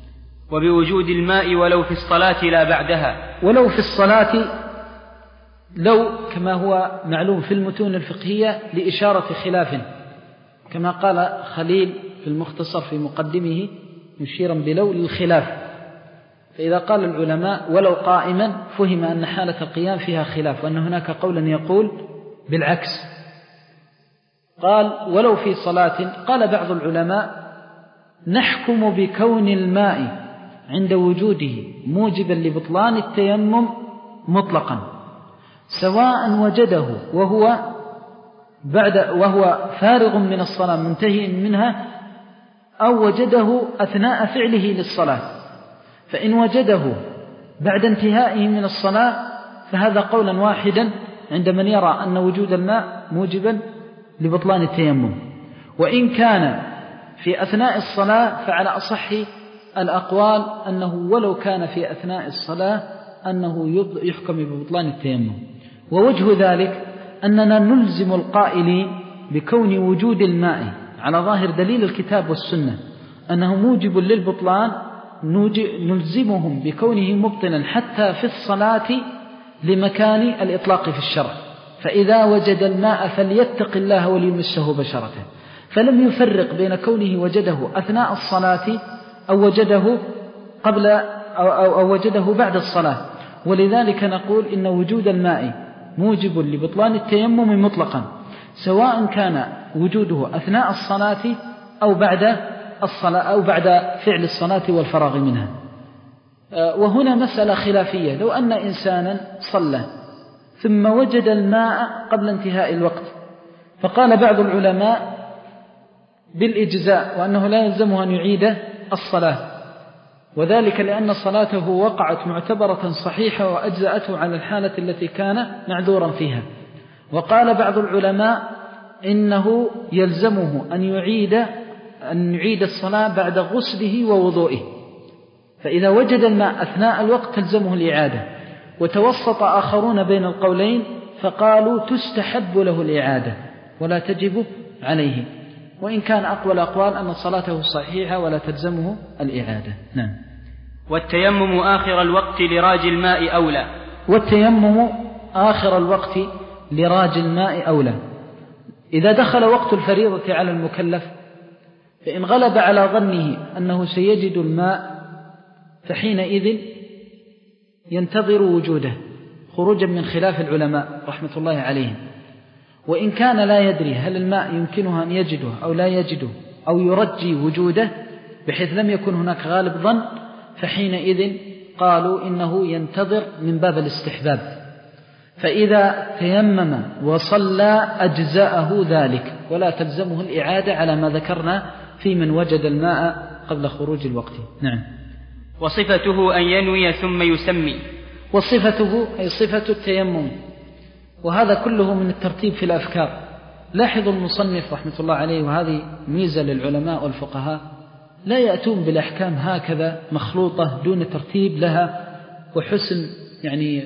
وبوجود الماء ولو في الصلاة لا بعدها، ولو في الصلاة لو كما هو معلوم في المتون الفقهية لإشارة خلاف، كما قال خليل في المختصر في مقدمه مشيرا بلو للخلاف. فإذا قال العلماء ولو قائما فهم أن حالة القيام فيها خلاف، وأن هناك قولا يقول بالعكس. قال ولو في صلاة، قال بعض العلماء نحكم بكون الماء عند وجوده موجبا لبطلان التيمم مطلقا، سواء وجده وهو بعد وهو فارغ من الصلاة منتهي منها، أو وجده أثناء فعله للصلاة. فإن وجده بعد انتهائه من الصلاة فهذا قولا واحدا عند من يرى أن وجود الماء موجبا لبطلان التيمم. وإن كان في أثناء الصلاة فعلى أصح الأقوال أنه ولو كان في أثناء الصلاة أنه يحكم ببطلان التيمم. ووجه ذلك أننا نلزم القائلين بكون وجود الماء على ظاهر دليل الكتاب والسنة أنه موجب للبطلان، نلزمهم بكونه مبطلا حتى في الصلاة لمكان الإطلاق في الشرع. فإذا وجد الماء فليتق الله وليمسه بشرته، فلم يفرق بين كونه وجده أثناء الصلاة أو وجده قبل أو, أو, أو وجده بعد الصلاة. ولذلك نقول إن وجود الماء موجب لبطلان التيمم مطلقا، سواء كان وجوده أثناء الصلاة أو بعد الصلاة أو بعد فعل الصلاة والفراغ منها. وهنا مسألة خلافية، لو أن إنسانا صلى ثم وجد الماء قبل انتهاء الوقت، فقال بعض العلماء بالإجزاء وأنه لا يلزمه أن يعيد الصلاة، وذلك لأن صلاته وقعت معتبرة صحيحة وأجزأته على الحالة التي كان معذورا فيها. وقال بعض العلماء إنه يلزمه أن يعيد أن يعيد الصلاة بعد غسله ووضوئه، فإذا وجد الماء أثناء الوقت تلزمه الإعادة. وتوسط آخرون بين القولين فقالوا تستحب له الإعادة ولا تجب عليه، وإن كان أقوى الأقوال أن صلاته صحيحة ولا تلزمه الإعادة. نعم. والتيمم آخر الوقت لراج الماء أولى. والتيمم آخر الوقت لراج الماء أولى. إذا دخل وقت الفريضة على المكلف فإن غلب على ظنه أنه سيجد الماء فحينئذ ينتظر وجوده خروجا من خلاف العلماء رحمة الله عليهم. وإن كان لا يدري هل الماء يمكنه أن يجده أو لا يجده أو يرجي وجوده بحيث لم يكن هناك غالب ظن، فحينئذ قالوا إنه ينتظر من باب الاستحباب، فإذا تيمم وصلى أجزاءه ذلك ولا تلزمه الإعادة على ما ذكرنا في من وجد الماء قبل خروج الوقت. نعم. وصفته أن ينوي ثم يسمي. وصفته أي صفة التيمم، وهذا كله من الترتيب في الأفكار. لاحظوا المصنف رحمة الله عليه، وهذه ميزة للعلماء والفقهاء، لا يأتون بالأحكام هكذا مخلوطة دون ترتيب لها وحسن يعني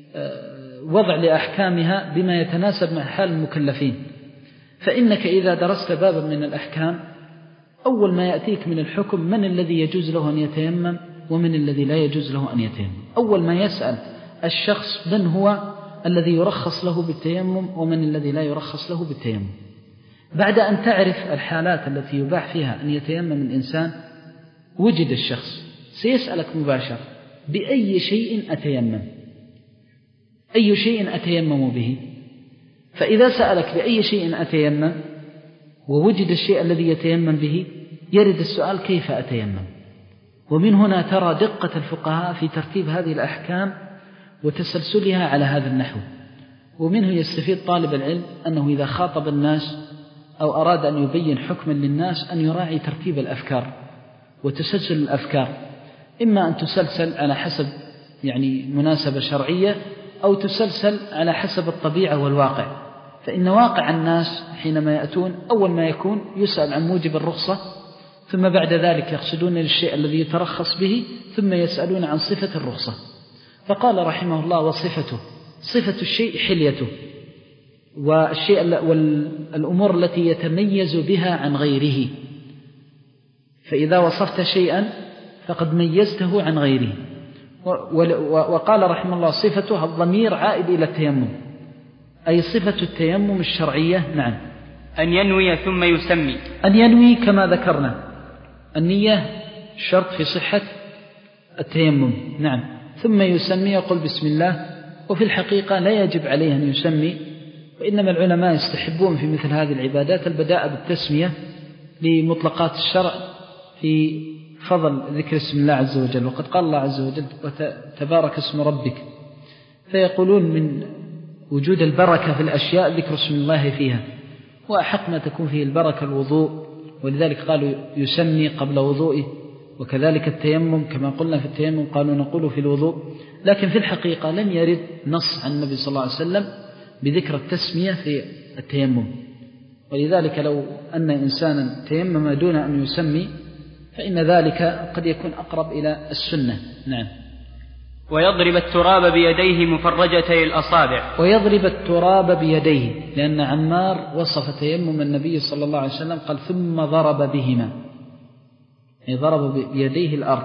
وضع لأحكامها بما يتناسب مع حال المكلفين. فإنك إذا درست بابا من الأحكام أول ما يأتيك من الحكم من الذي يجوز له أن يتيمم ومن الذي لا يجوز له أن يتيمم. أول ما يسأل الشخص من هو الذي يرخص له بالتيمم ومن الذي لا يرخص له بالتيمم. بعد أن تعرف الحالات التي يباح فيها أن يتيمم الإنسان، وجد الشخص سيسألك مباشرة بأي شيء أتيمم، أي شيء أتيمم به. فإذا سألك بأي شيء أتيمم ووجد الشيء الذي يتيمم به، يرد السؤال كيف أتيمم. ومن هنا ترى دقة الفقهاء في ترتيب هذه الأحكام وتسلسلها على هذا النحو. ومنه يستفيد طالب العلم أنه إذا خاطب الناس أو أراد أن يبين حكما للناس أن يراعي ترتيب الأفكار وتسلسل الأفكار، إما أن تسلسل على حسب يعني مناسبة شرعية أو تسلسل على حسب الطبيعة والواقع. فإن واقع الناس حينما يأتون أول ما يكون يسأل عن موجب الرخصة، ثم بعد ذلك يقصدون للشيء الذي يترخص به، ثم يسألون عن صفة الرخصة. فقال رحمه الله وصفته، صفة الشيء حليته، والشيء والأمور التي يتميز بها عن غيره. فإذا وصفت شيئا فقد ميزته عن غيره. وقال رحمه الله صفته الضمير عائد إلى التيمم، أي صفة التيمم الشرعية. نعم. أن ينوي ثم يسمي. أن ينوي كما ذكرنا، النية شرط في صحة التيمم. نعم. ثم يسمي يقول بسم الله. وفي الحقيقة لا يجب عليه أن يسمي، وإنما العلماء يستحبون في مثل هذه العبادات البداء بالتسمية لمطلقات الشرع في فضل ذكر اسم الله عز وجل. وقد قال الله عز وجل تبارك اسم ربك، فيقولون من وجود البركة في الأشياء ذكر اسم الله فيها، وأحق ما تكون فيه البركة الوضوء، ولذلك قالوا يسمي قبل وضوئه. وكذلك التيمم كما قلنا في التيمم قالوا نقول في الوضوء. لكن في الحقيقة لم يرد نص عن النبي صلى الله عليه وسلم بذكر التسمية في التيمم، ولذلك لو أن إنسانا تيمم دون أن يسمي فإن ذلك قد يكون أقرب إلى السنة. نعم. ويضرب التراب بيديه مفرجتي الأصابع. ويضرب التراب بيديه، لأن عمار وصف تيمم النبي صلى الله عليه وسلم قال ثم ضرب بهما، يعني ضرب بيديه الأرض.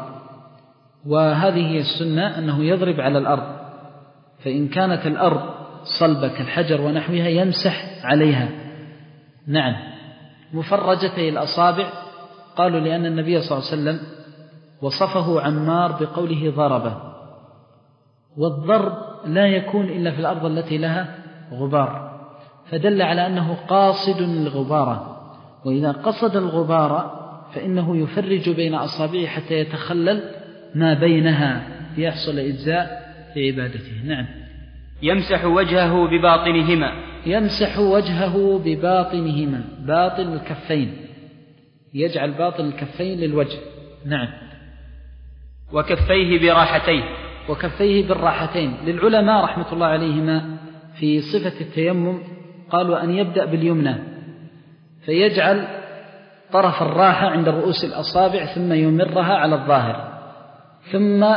وهذه هي السنة أنه يضرب على الأرض، فإن كانت الأرض صلبة كالحجر ونحوها يمسح عليها. نعم. مفرجتي الأصابع قالوا لأن النبي صلى الله عليه وسلم وصفه عمار بقوله ضربه، والضرب لا يكون إلا في الأرض التي لها غبار، فدل على أنه قاصد الغبار، وإذا قصد الغبار فإنه يفرج بين أصابعه حتى يتخلل ما بينها ليحصل إجزاء في عبادته. نعم. يمسح وجهه بباطنهما. يمسح وجهه بباطنهما، باطن الكفين، يجعل باطن الكفين للوجه. نعم. وكفيه براحتيه. وكفيه بالراحتين. للعلماء رحمة الله عليهما في صفة التيمم قالوا أن يبدأ باليمنى فيجعل طرف الراحة عند رؤوس الأصابع ثم يمرها على الظاهر، ثم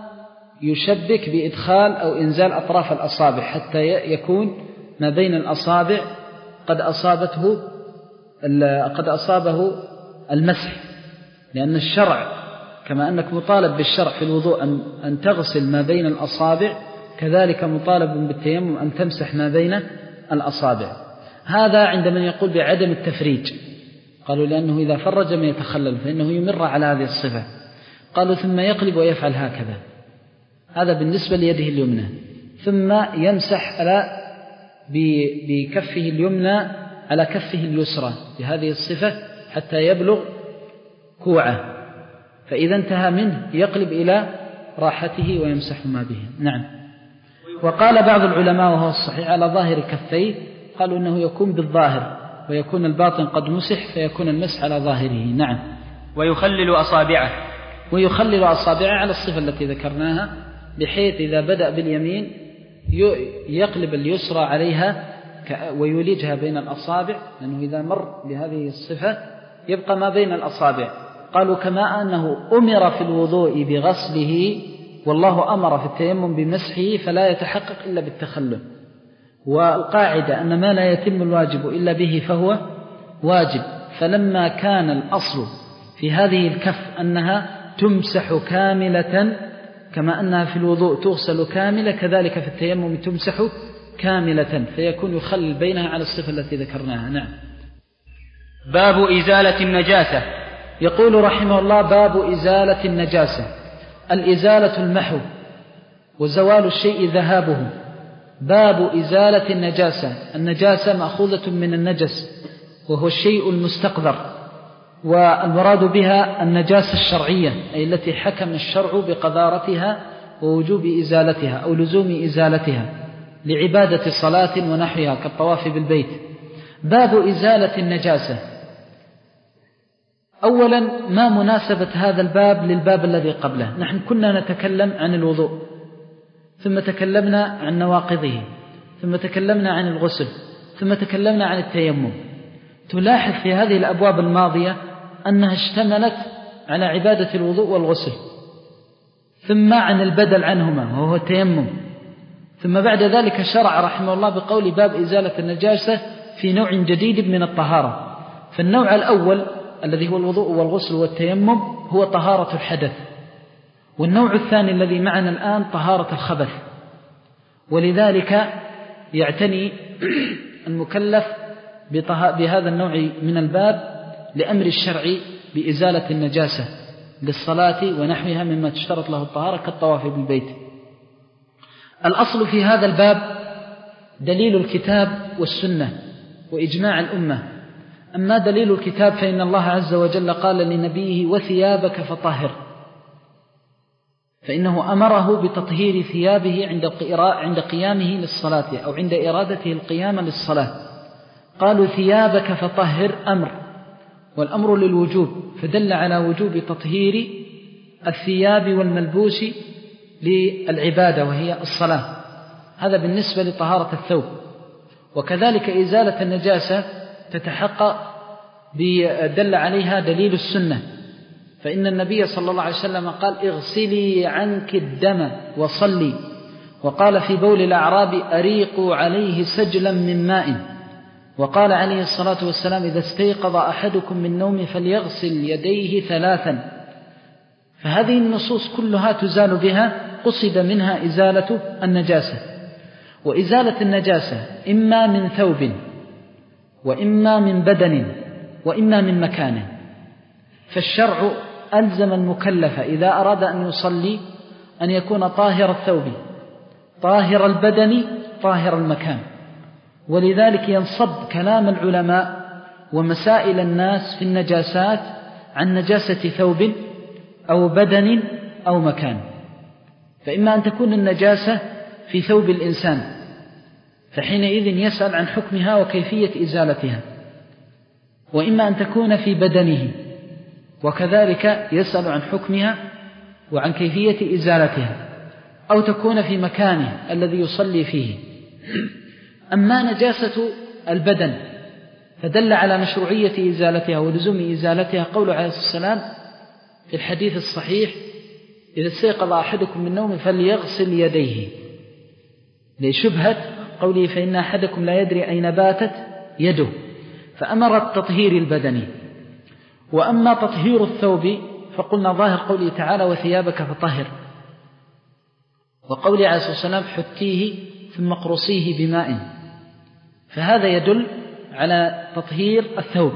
يشبك بإدخال أو إنزال أطراف الأصابع حتى يكون ما بين الأصابع قد أصابته قد أصابه المسح، لأن الشرع كما أنك مطالب بالشرع في الوضوء أن, أن تغسل ما بين الأصابع، كذلك مطالب بالتيمم أن تمسح ما بين الأصابع. هذا عند من يقول بعدم التفريج، قالوا لأنه إذا فرج ما يتخلل فإنه يمر على هذه الصفة. قالوا ثم يقلب ويفعل هكذا، هذا بالنسبة ليده اليمنى، ثم يمسح على بكفه اليمنى على كفه اليسرى بهذه الصفة حتى يبلغ كوعه، فإذا انتهى منه يقلب إلى راحته ويمسح ما به. نعم. وقال بعض العلماء وهو الصحيح على ظاهر كفيه، قالوا أنه يكون بالظاهر ويكون الباطن قد مسح فيكون المسح على ظاهره. نعم. ويخلل أصابعه. ويخلل أصابعه على الصفة التي ذكرناها، بحيث إذا بدأ باليمين يقلب اليسرى عليها ويولجها بين الأصابع، لأنه إذا مر بهذه الصفة يبقى ما بين الأصابع. قالوا كما أنه أمر في الوضوء بغسله والله أمر في التيمم بمسحه فلا يتحقق إلا بالتخلل، والقاعدة أن ما لا يتم الواجب إلا به فهو واجب، فلما كان الأصل في هذه الكف أنها تمسح كاملة كما أنها في الوضوء تغسل كاملة، كذلك في التيمم تمسح كاملة، فيكون يخلل بينها على الصفة التي ذكرناها. نعم. باب إزالة النجاسة. يقول رحمه الله باب إزالة النجاسة. الإزالة المحو وزوال الشيء ذهابه. باب إزالة النجاسة. النجاسة مأخوذة من النجس وهو الشيء المستقذر، والمراد بها النجاسة الشرعية أي التي حكم الشرع بقذارتها ووجوب إزالتها أو لزوم إزالتها لعبادة صلاة ونحوها كالطواف بالبيت. باب إزالة النجاسة. أولا ما مناسبة هذا الباب للباب الذي قبله؟ نحن كنا نتكلم عن الوضوء، ثم تكلمنا عن نواقضه، ثم تكلمنا عن الغسل، ثم تكلمنا عن التيمم. تلاحظ في هذه الأبواب الماضية أنها اشتملت على عبادة الوضوء والغسل، ثم عن البدل عنهما وهو التيمم، ثم بعد ذلك شرع رحمه الله بقول باب إزالة النجاسة في نوع جديد من الطهارة. فالنوع الأول الذي هو الوضوء والغسل والتيمم هو طهارة الحدث، والنوع الثاني الذي معنا الآن طهارة الخبث. ولذلك يعتني المكلف بهذا النوع من الباب لأمر الشرع بإزالة النجاسة للصلاة ونحوها مما تشترط له الطهارة كالطواف بالبيت. الأصل في هذا الباب دليل الكتاب والسنة وإجماع الأمة. أما دليل الكتاب فإن الله عز وجل قال لنبيه وثيابك فطهر، فإنه أمره بتطهير ثيابه عند قيامه للصلاة أو عند إرادته القيام للصلاة. قالوا ثيابك فطهر أمر، والأمر للوجوب، فدل على وجوب تطهير الثياب والملبوس للعبادة وهي الصلاة. هذا بالنسبة لطهارة الثوب. وكذلك إزالة النجاسة تتحقق دل عليها دليل السنة، فإن النبي صلى الله عليه وسلم قال اغسلي عنك الدم وصلي، وقال في بول الأعراب أريقوا عليه سجلا من ماء، وقال عليه الصلاة والسلام إذا استيقظ أحدكم من نوم فليغسل يديه ثلاثا. فهذه النصوص كلها تزال بها، قصد منها إزالة النجاسة. وإزالة النجاسة إما من ثوب وإما من بدن وإما من مكان. فالشرع ألزم المكلف إذا أراد أن يصلي أن يكون طاهر الثوب طاهر البدن طاهر المكان. ولذلك ينصب كلام العلماء ومسائل الناس في النجاسات عن نجاسة ثوب أو بدن أو مكان. فإما أن تكون النجاسة في ثوب الإنسان، فحينئذ يسأل عن حكمها وكيفية إزالتها، وإما أن تكون في بدنه، وكذلك يسأل عن حكمها وعن كيفية إزالتها، أو تكون في مكانه الذي يصلي فيه. أما نجاسة البدن فدل على مشروعية إزالتها ولزوم إزالتها قول عليه الصلاة والسلام في الحديث الصحيح إذا استيقظ أحدكم من نوم فليغسل يديه، لشبهة قوله فإن أحدكم لا يدري أين باتت يده، فأمر التطهير البدني. وأما تطهير الثوب فقلنا ظاهر قوله تعالى وثيابك فطهر، وقوله عليه الصلاة والسلام حتيه ثم اقرصيه بماء، فهذا يدل على تطهير الثوب.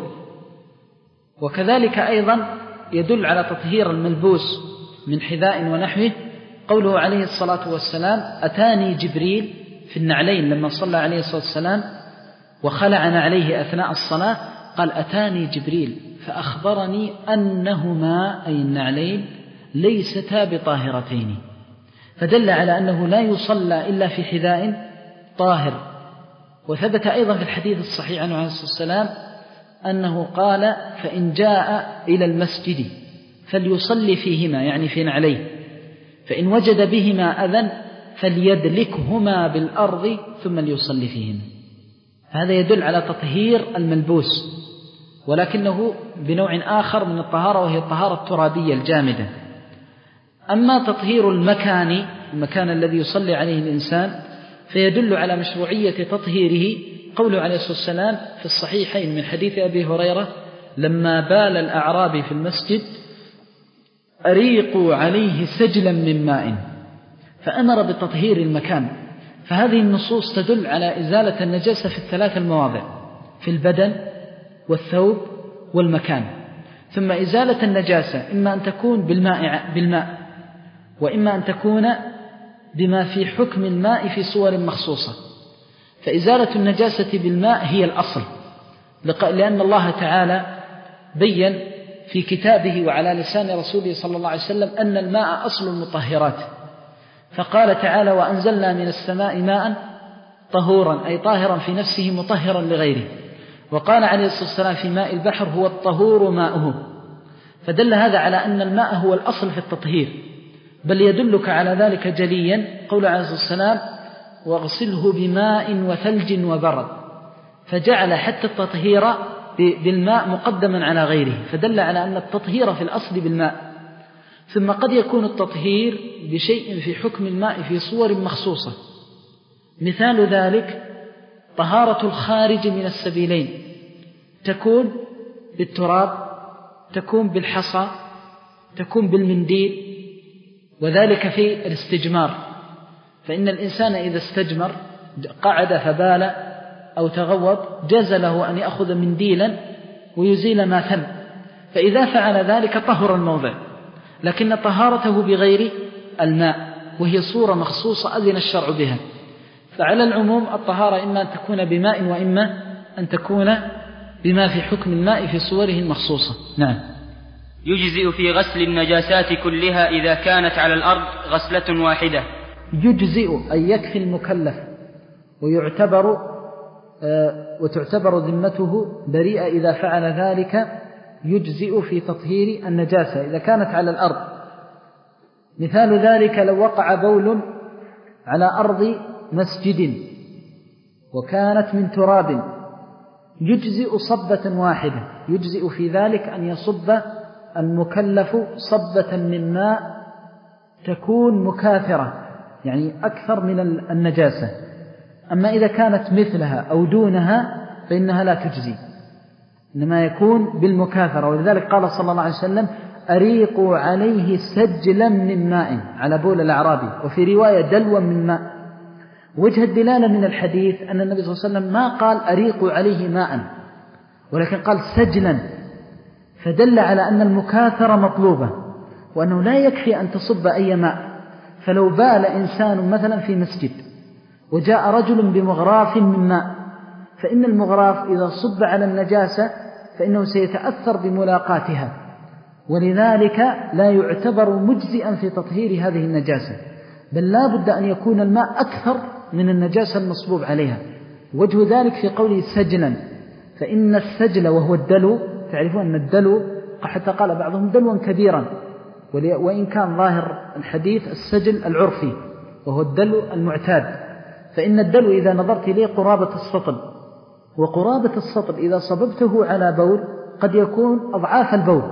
وكذلك أيضا يدل على تطهير الملبوس من حذاء ونحوه قوله عليه الصلاة والسلام أتاني جبريل في النعلين لما صلى عليه الصلاة والسلام وخلعنا عليه أثناء الصلاة، قال أتاني جبريل فأخبرني أنهما أي النعلين ليستا بطاهرتين، فدل على أنه لا يصلى إلا في حذاء طاهر. وثبت أيضا في الحديث الصحيح عنه عليه الصلاة والسلام أنه قال فإن جاء إلى المسجد فليصلي فيهما يعني في نعليه، فإن وجد بهما أذى فليدلكهما بالأرض ثم ليصلي فيهما. هذا يدل على تطهير الملبوس، ولكنه بنوع آخر من الطهارة وهي الطهارة الترابية الجامدة. أما تطهير المكان المكان الذي يصلي عليه الإنسان فيدل على مشروعية تطهيره قوله عليه الصلاة والسلام في الصحيحين من حديث أبي هريرة لما بال الأعرابي في المسجد أريقوا عليه سجلا من ماء، فأمر بتطهير المكان. فهذه النصوص تدل على إزالة النجاسة في الثلاث المواضع، في البدن والثوب والمكان. ثم إزالة النجاسة إما أن تكون بالماء, بالماء وإما أن تكون بما في حكم الماء في صور مخصوصة. فإزالة النجاسة بالماء هي الأصل، لأن الله تعالى بيّن في كتابه وعلى لسان رسوله صلى الله عليه وسلم أن الماء أصل المطهرات، فقال تعالى وأنزلنا من السماء ماء طهورا أي طاهرا في نفسه مطهرا لغيره. وقال عليه الصلاة والسلام في ماء البحر هو الطهور ماؤه، فدل هذا على أن الماء هو الأصل في التطهير. بل يدلك على ذلك جليا قول عليه الصلاة والسلام واغسله بماء وثلج وبرد، فجعل حتى التطهير بالماء مقدما على غيره، فدل على أن التطهير في الأصل بالماء. ثم قد يكون التطهير بشيء في حكم الماء في صور مخصوصة، مثال ذلك طهارة الخارج من السبيلين، تكون بالتراب، تكون بالحصى، تكون بالمنديل، وذلك في الاستجمار. فإن الإنسان إذا استجمر قعد فبال أو تغوط جاز له أن يأخذ منديلا ويزيل ما ثم، فإذا فعل ذلك طهر الموضع، لكن طهارته بغير الماء، وهي صورة مخصوصة أذن الشرع بها. فعلى العموم الطهارة إما أن تكون بماء وإما أن تكون بما في حكم الماء في صوره المخصوصة. نعم. يجزئ في غسل النجاسات كلها إذا كانت على الأرض غسلة واحدة. يجزئ أن يكفي المكلف ويعتبر آه وتعتبر ذمته بريئة إذا فعل ذلك، يجزئ في تطهير النجاسة إذا كانت على الأرض. مثال ذلك لو وقع بول على أرض مسجد وكانت من تراب، يجزئ صبة واحدة، يجزئ في ذلك أن يصب المكلف صبة من ماء تكون مكاثرة، يعني أكثر من النجاسة. أما إذا كانت مثلها أو دونها فإنها لا تجزي، إنما يكون بالمكاثرة. ولذلك قال صلى الله عليه وسلم: أريقوا عليه سجلا من ماء، على بول الأعرابي، وفي رواية دلوا من ماء. وجه الدلالة من الحديث أن النبي صلى الله عليه وسلم ما قال أريقوا عليه ماء، ولكن قال سجلا، فدل على أن المكاثرة مطلوبة، وأنه لا يكفي أن تصب أي ماء. فلو بال إنسان مثلا في مسجد وجاء رجل بمغراف من ماء، فإن المغراف إذا صب على النجاسة فإنه سيتأثر بملاقاتها، ولذلك لا يعتبر مجزئا في تطهير هذه النجاسة، بل لا بد أن يكون الماء أكثر من النجاسة المصبوب عليها. وجه ذلك في قوله سجلا، فإن السجل وهو الدلو، تعرفون أن الدلو حتى قال بعضهم دلوا كبيرا، وإن كان ظاهر الحديث السجل العرفي وهو الدلو المعتاد. فإن الدلو إذا نظرت إليه قرابة السطل، وقرابة السطل إذا صببته على بول قد يكون أضعاف البول،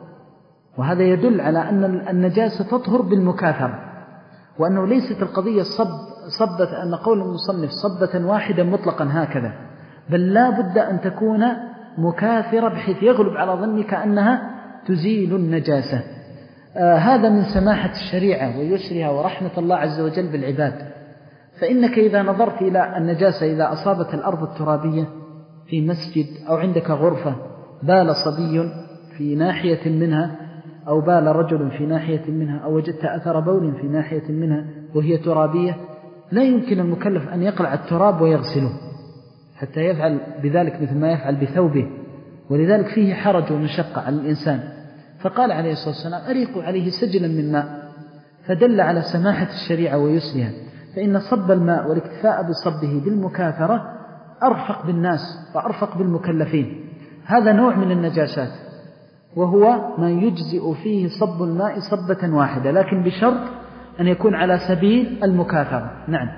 وهذا يدل على أن النجاسة تطهر بالمكاثرة، وأنه ليست القضية صب صبة أن قول المصنف صبة واحدة مطلقا هكذا، بل لا بد أن تكون مكاثرة بحيث يغلب على ظنك أنها تزيل النجاسة. آه هذا من سماحة الشريعة ويسرها ورحمة الله عز وجل بالعباد. فإنك إذا نظرت إلى النجاسة إذا أصابت الأرض الترابية في مسجد أو عندك غرفة، بال صبي في ناحية منها أو بال رجل في ناحية منها، أو وجدت أثر بول في ناحية منها وهي ترابية، لا يمكن المكلف أن يقلع التراب ويغسله حتى يفعل بذلك مثل ما يفعل بثوبه، ولذلك فيه حرج ومشقة على الإنسان. فقال عليه الصلاة والسلام: أريقوا عليه سجلا من ماء، فدل على سماحة الشريعة ويسرها. فإن صب الماء والاكتفاء بصبه بالمكاثرة أرفق بالناس وأرفق بالمكلفين. هذا نوع من النجاسات، وهو ما يجزئ فيه صب الماء صبة واحدة، لكن بشرط أن يكون على سبيل المكاثرة. نعم.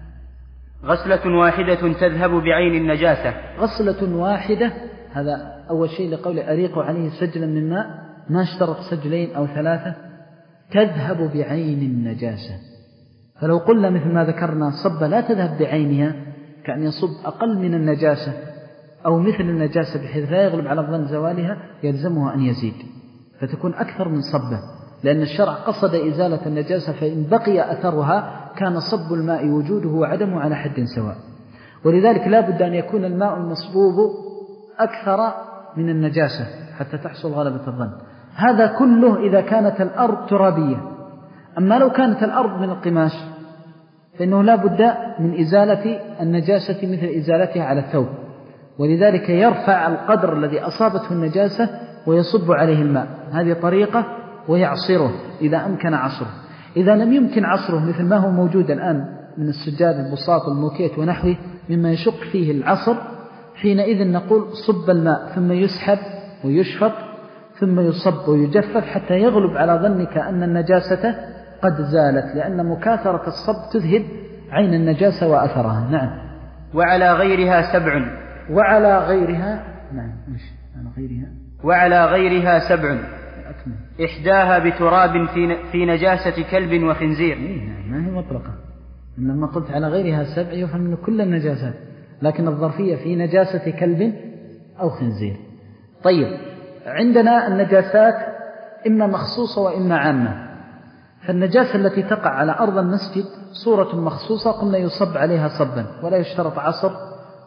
غسلة واحدة تذهب بعين النجاسة. غسلة واحدة، هذا أول شيء لقول أريقوا عليه سجلا من ماء، ما اشترط سجلين أو ثلاثة، تذهب بعين النجاسة. فلو قلنا مثل ما ذكرنا صب لا تذهب بعينها، كأن يصب أقل من النجاسة أو مثل النجاسة بحيث لا يغلب على الظن زوالها، يلزمها أن يزيد فتكون أكثر من صبه، لأن الشرع قصد إزالة النجاسة، فإن بقي أثرها كان صب الماء وجوده وعدمه على حد سواء. ولذلك لا بد أن يكون الماء المصبوب أكثر من النجاسة حتى تحصل غلبة الظن. هذا كله إذا كانت الأرض ترابية. أما لو كانت الأرض من القماش فإنه لا بد من إزالة النجاسة مثل إزالتها على الثوب، ولذلك يرفع القدر الذي أصابته النجاسة ويصب عليه الماء، هذه طريقة، ويعصره إذا أمكن عصره. إذا لم يمكن عصره مثل ما هو موجود الآن من السجاد البساط والموكيت ونحوه مما يشق فيه العصر، حينئذ نقول صب الماء ثم يسحب ويشفط ثم يصب ويجفف حتى يغلب على ظنك أن النجاسة قد زالت، لأن مكاثرة الصب تذهب عين النجاسة وأثرها. نعم. وعلى غيرها سبع. وعلى غيرها نعم مش على غيرها وعلى غيرها سبع أكمل. إحداها بتراب في في نجاسة كلب وخنزير. إيه ما هي مطلقة، لما قلت على غيرها سبع يفهم من كل النجاسات، لكن الظرفية في نجاسة كلب أو خنزير. طيب، عندنا النجاسات إما مخصوصة وإما عامة. فالنجاسة التي تقع على أرض المسجد صورة مخصوصة قلنا يصب عليها صبا، ولا يشترط عصر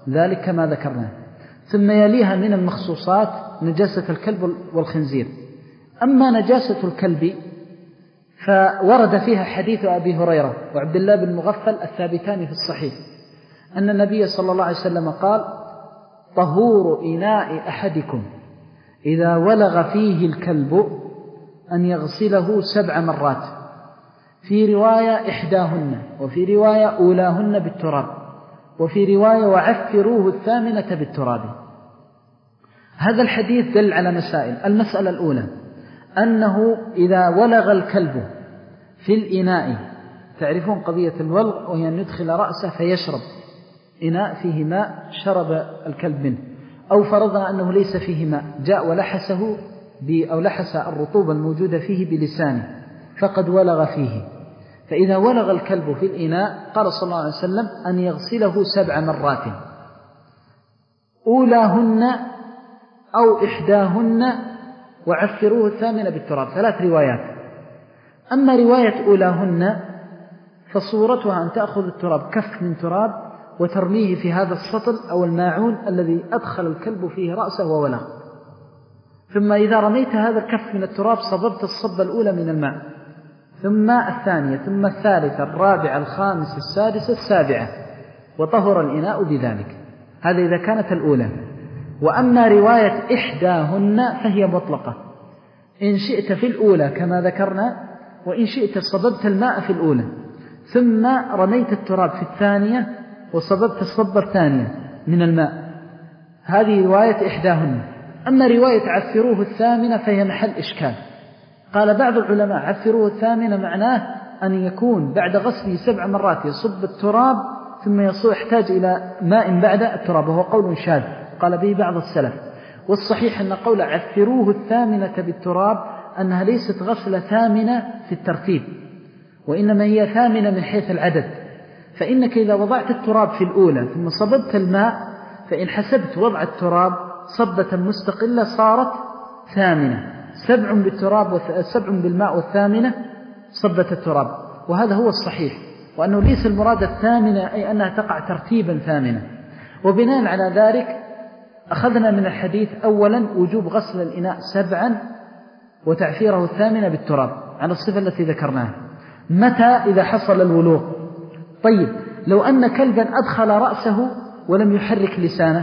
ذلك كما ذكرنا. ثم يليها من المخصوصات نجاسة الكلب والخنزير. أما نجاسة الكلب فورد فيها حديث أبي هريرة وعبد الله بن مغفل الثابتان في الصحيح أن النبي صلى الله عليه وسلم قال: طهور إناء أحدكم إذا ولغ فيه الكلب أن يغسله سبع مرات، في رواية إحداهن، وفي رواية أولاهن بالتراب، وفي رواية وعفروه الثامنة بالتراب. هذا الحديث دل على مسائل. المسألة الأولى أنه إذا ولغ الكلب في الإناء، تعرفون قضية الولغ وهي أن يدخل رأسه فيشرب إناء فيه ماء شرب الكلب منه، أو فرضنا أنه ليس فيه ماء جاء ولحسه أو لحس الرطوبة الموجودة فيه بلسانه فقد ولغ فيه. فإذا ولغ الكلب في الإناء قال صلى الله عليه وسلم أن يغسله سبع مرات، أولاهن أو إحداهن وعفروه الثامنة بالتراب. ثلاث روايات. أما رواية أولاهن فصورتها أن تأخذ التراب كف من تراب وترميه في هذا السطل أو الماعون الذي أدخل الكلب فيه رأسه وولغ، ثم إذا رميت هذا الكف من التراب صببت الصبة الأولى من الماء، ثم الثانية، ثم الثالثة، الرابعة، الخامسة، السادسة، السابعة، وطهر الإناء بذلك. هذا إذا كانت الأولى. وأما رواية إحداهن فهي مطلقة، إن شئت في الأولى كما ذكرنا، وإن شئت صببت الماء في الأولى ثم رميت التراب في الثانية وصببت الصبة الثانية من الماء. هذه رواية إحداهن. أما رواية عفروه الثامنة فهي محل إشكال. قال بعض العلماء عفروه الثامنة معناه أن يكون بعد غسله سبع مرات يصب التراب ثم يحتاج إلى ماء بعد التراب، وهو قول شاذ قال به بعض السلف. والصحيح أن قول عفروه الثامنة بالتراب أنها ليست غسلة ثامنة في الترتيب، وإنما هي ثامنة من حيث العدد. فإنك إذا وضعت التراب في الأولى ثم صببت الماء، فإن حسبت وضع التراب صبة مستقلة صارت ثامنة، سبع بالتراب وسبع بالماء والثامنة صبة التراب. وهذا هو الصحيح، وأنه ليس المراد الثامنة أي أنها تقع ترتيبا ثامنة. وبناء على ذلك أخذنا من الحديث أولا وجوب غسل الإناء سبعا وتعفيره الثامنة بالتراب على الصفة التي ذكرناها. متى؟ إذا حصل الولوغ. طيب لو أن كلبا أدخل رأسه ولم يحرك لسانه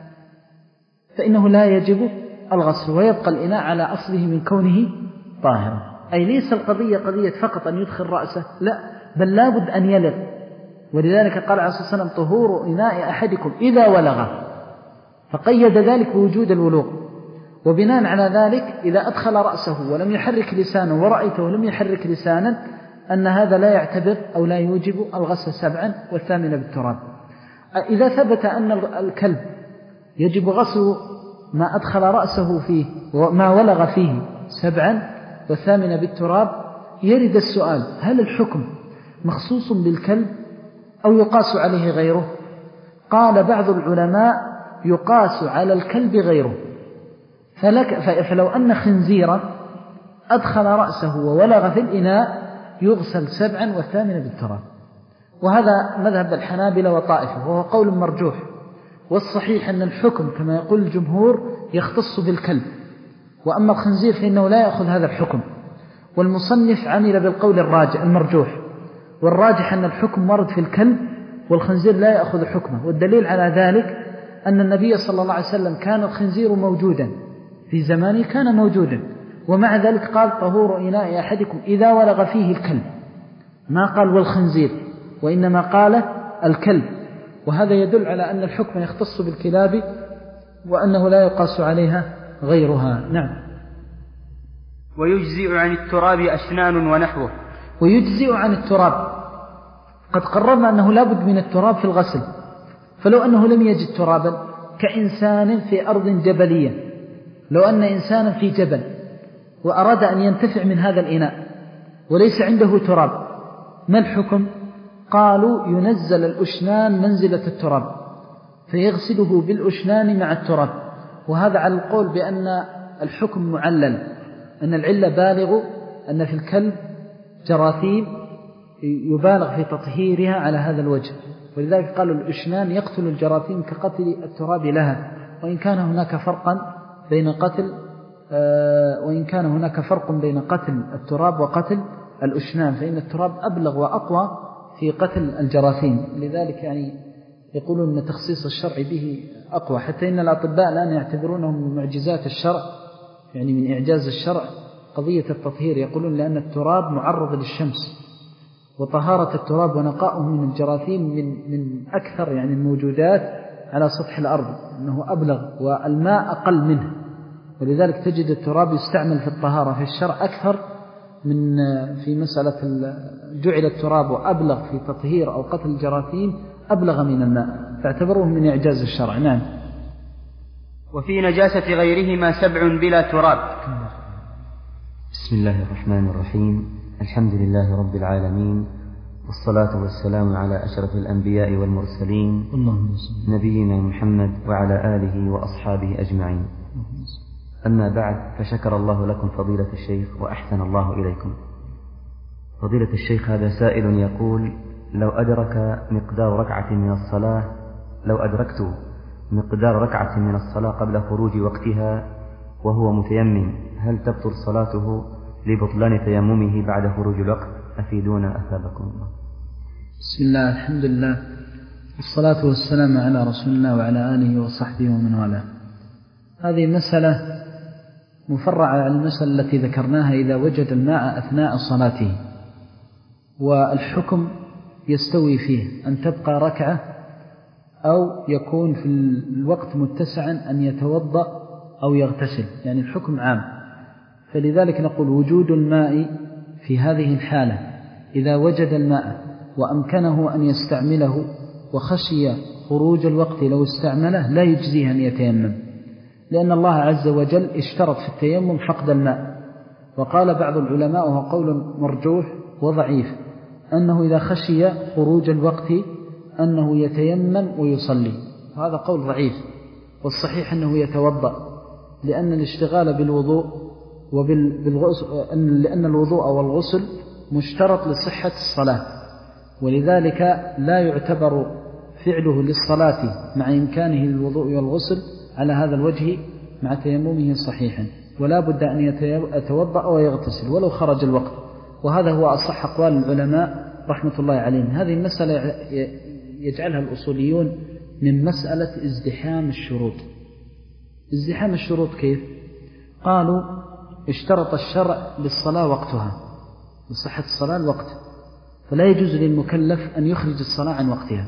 فإنه لا يجب الغسل، ويبقى الإناء على أصله من كونه طاهرا. أي ليس القضية قضية فقط أن يدخل رأسه، لا، بل لابد أن يلغ. ولذلك قال عليه الصلاة والسلام طهور إناء أحدكم إذا ولغ، فقيد ذلك بوجود الولوغ. وبناء على ذلك إذا أدخل رأسه ولم يحرك لسانه ورأيته ولم يحرك لسانا أن هذا لا يعتبر أو لا يوجب الغسل سبعا والثامنة بالتراب. إذا ثبت أن الكلب يجب غسل ما أدخل رأسه فيه وما ولغ فيه سبعا والثامنة بالتراب، يرد السؤال: هل الحكم مخصوص بالكلب أو يقاس عليه غيره؟ قال بعض العلماء يقاس على الكلب غيره. فلك فلو أن خنزيرا أدخل رأسه وولغ في الإناء يغسل سبعا والثامنة بالتراب. وهذا مذهب الحنابلة وطائفة، وهو قول مرجوح. والصحيح أن الحكم كما يقول الجمهور يختص بالكلب، وأما الخنزير فإنه لا يأخذ هذا الحكم. والمصنف عمل بالقول الراجح المرجوح، والراجح أن الحكم ورد في الكلب والخنزير لا يأخذ حكمه. والدليل على ذلك أن النبي صلى الله عليه وسلم كان الخنزير موجودا في زمانه، كان موجودا، ومع ذلك قال طهور إناء أحدكم إذا ولغ فيه الكلب، ما قال والخنزير، وإنما قال الكلب. وهذا يدل على أن الحكم يختص بالكلاب وأنه لا يقاس عليها غيرها. نعم. ويجزئ عن التراب أسنان ونحوه. ويجزئ عن التراب، قد قررنا أنه لا بد من التراب في الغسل. فلو أنه لم يجد ترابا كإنسان في أرض جبلية، لو أن إنسانا في جبل وأراد أن ينتفع من هذا الإناء وليس عنده تراب، ما الحكم؟ قالوا ينزل الأشنان منزلة التراب فيغسله بالأشنان مع التراب. وهذا على القول بأن الحكم معلل، أن العلة بالغ، أن في الكلب جراثيم يبالغ في تطهيرها على هذا الوجه. ولذلك قالوا الإشنان يقتل الجراثيم كقتل التراب لها، وإن كان هناك فرقا بين قتل وإن كان هناك فرق بين قتل التراب وقتل الأشنان، فإن التراب أبلغ وأقوى في قتل الجراثيم. لذلك يعني يقولون أن تخصيص الشرع به أقوى، حتى إن الأطباء الآن يعتبرونه من معجزات الشرع، يعني من إعجاز الشرع قضية التطهير. يقولون لأن التراب معرض للشمس، وطهارة التراب ونقاؤه من الجراثيم من من أكثر يعني الموجودات على سطح الأرض، أنه أبلغ والماء أقل منه، ولذلك تجد التراب يستعمل في الطهارة في الشرع أكثر من في مسألة جعل التراب أبلغ في تطهير أو قتل الجراثيم أبلغ من الماء، فاعتبروه من إعجاز الشرع. نعم. وفي نجاسة غيرهما سبع بلا تراب. بسم الله الرحمن الرحيم. الحمد لله رب العالمين، والصلاة والسلام على أشرف الأنبياء والمرسلين نبينا محمد وعلى آله وأصحابه أجمعين. أما بعد، فشكر الله لكم فضيلة الشيخ وأحسن الله إليكم. فضيلة الشيخ، هذا سائل يقول: لو أدرك مقدار ركعة من الصلاة لو أدركت مقدار ركعة من الصلاة قبل خروج وقتها وهو متيمم، هل تبطل صلاته لبطلان تيممه بعد خروج الوقت؟ أفيدونا أثابكم الله. بسم الله، الحمد لله، والصلاة والسلام على رسول الله وعلى آله وصحبه ومن والاه. هذه مسألة مفرعة على المسألة التي ذكرناها إذا وجد الماء أثناء صلاته، والحكم يستوي فيه أن تبقى ركعة أو يكون في الوقت متسعا أن يتوضأ أو يغتسل، يعني الحكم عام. فلذلك نقول وجود الماء في هذه الحالة إذا وجد الماء وأمكنه أن يستعمله وخشي خروج الوقت لو استعمله لا يجزيه أن يتيمم، لأن الله عز وجل اشترط في التيمم فقد الماء. وقال بعض العلماء وهو قول مرجوح وضعيف أنه إذا خشي خروج الوقت أنه يتيمم ويصلي، هذا قول ضعيف، والصحيح أنه يتوضأ، لأن الاشتغال بالوضوء وبالغسل لأن الوضوء والغسل مشترط لصحة الصلاة، ولذلك لا يعتبر فعله للصلاة مع إمكانه للوضوء والغسل على هذا الوجه مع تيممه صحيحا، ولا بد أن يتوضأ ويغتسل ولو خرج الوقت. وهذا هو أصح أقوال العلماء رحمة الله عليهم. هذه المسألة يجعلها الأصوليون من مسألة ازدحام الشروط. ازدحام الشروط كيف؟ قالوا اشترط الشرع للصلاة وقتها، لصحة الصلاة الوقت، فلا يجوز للمكلف أن يخرج الصلاة عن وقتها.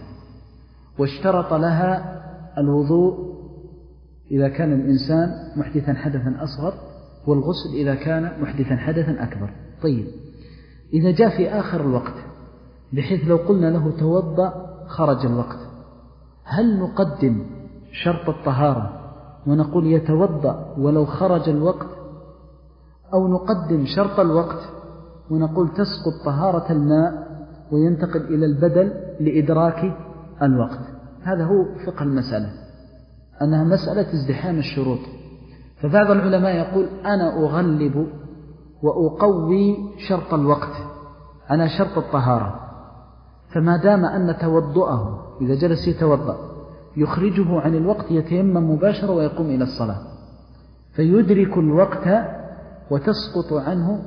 واشترط لها الوضوء إذا كان الإنسان محدثا حدثا أصغر، والغسل إذا كان محدثا حدثا أكبر. طيب، إذا جاء في آخر الوقت بحيث لو قلنا له توضأ خرج الوقت، هل نقدم شرط الطهارة ونقول يتوضأ ولو خرج الوقت، أو نقدم شرط الوقت ونقول تسقط طهارة الماء وينتقل إلى البدل لإدراك الوقت؟ هذا هو فقه المسألة، أنها مسألة ازدحام الشروط. فبعض العلماء يقول أنا أغلب وأقوي شرط الوقت على شرط الطهارة، فما دام أن توضؤه إذا جلس يتوضأ يخرجه عن الوقت يتيمم مباشرة ويقوم إلى الصلاة، فيدرك الوقت وتسقط عنه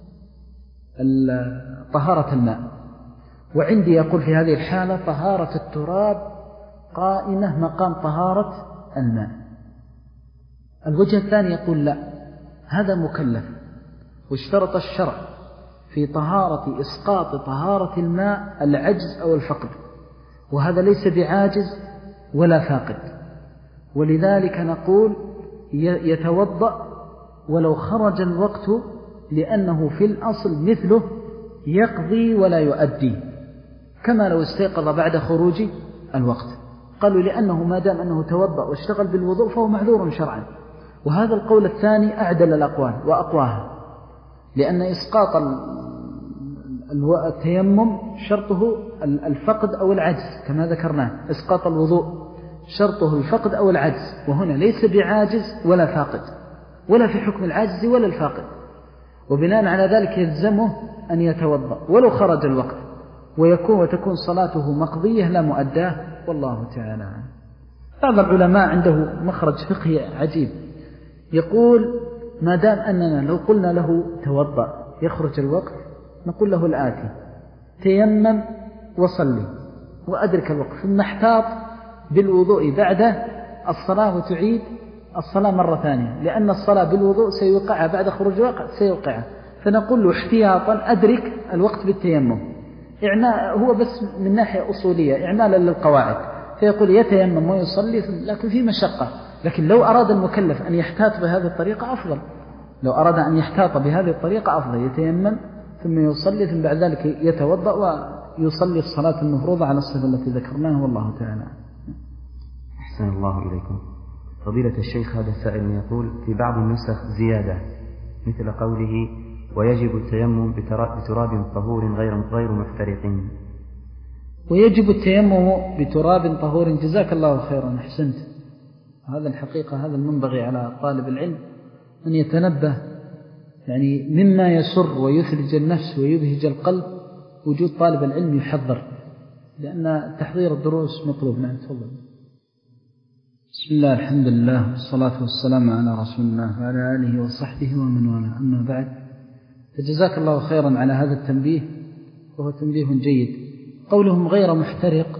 طهارة الماء. وعندي يقول في هذه الحالة طهارة التراب قائمة مقام طهارة الماء. الوجه الثاني يقول لا، هذا مكلف، واشترط الشرع في طهارة إسقاط طهارة الماء العجز أو الفقد، وهذا ليس بعاجز ولا فاقد، ولذلك نقول يتوضأ ولو خرج الوقت، لأنه في الأصل مثله يقضي ولا يؤدي، كما لو استيقظ بعد خروج الوقت. قالوا لأنه ما دام أنه توضأ واشتغل بالوضوء فهو معذور شرعا. وهذا القول الثاني أعدل الأقوال وأقواها، لأن إسقاط التيمم شرطه الفقد أو العجز كما ذكرناه، إسقاط الوضوء شرطه الفقد أو العجز، وهنا ليس بعاجز ولا فاقد، ولا في حكم العاجز ولا الفاقد، وبناء على ذلك يلزمه أن يتوضأ ولو خرج الوقت. ويكون وتكون صلاته مقضية لا مؤداه، والله تعالى. بعض العلماء عنده مخرج فقهي عجيب، يقول ما دام أننا لو قلنا له توضأ يخرج الوقت، نقول له الآتي: تيمم وصلي وأدرك الوقت، ثم احتاط بالوضوء بعد الصلاة وتعيد الصلاة مرة ثانية، لأن الصلاة بالوضوء سيوقعها بعد خروج الوقت سيوقعها، فنقول له احتياطا أدرك الوقت بالتيمم. إعناء هو بس من ناحية أصولية إعمالا للقواعد، فيقول يتيمم ويصلي، لكن في مشقة. لكن لو أراد المكلف أن يحتاط بهذه الطريقة أفضل، لو أراد أن يحتاط بهذه الطريقة أفضل، يتيمم ثم يصلي، ثم بعد ذلك يتوضأ ويصلي الصلاة المفروضة على الصفة التي ذكرناها، والله تعالى. أحسن الله إليكم. فضيلة الشيخ، هذا السائل يقول: في بعض النسخ زيادة مثل قوله: ويجب التيمم بتراب طهور غير غير محترق. ويجب التيمم بتراب طهور، جزاك الله خيرا، أحسنت. هذا الحقيقة هذا المنبغي على طالب العلم أن يتنبه، يعني مما يسر ويثلج النفس ويبهج القلب وجود طالب العلم يحضر، لأن تحضير الدروس مطلوب. نعم تفضل. بسم الله، الحمد لله، والصلاة والسلام على رسول الله وعلى آله وصحبه ومن والاه، أما بعد، فجزاك الله خيرا على هذا التنبيه، وهو تنبيه جيد. قولهم غير محترق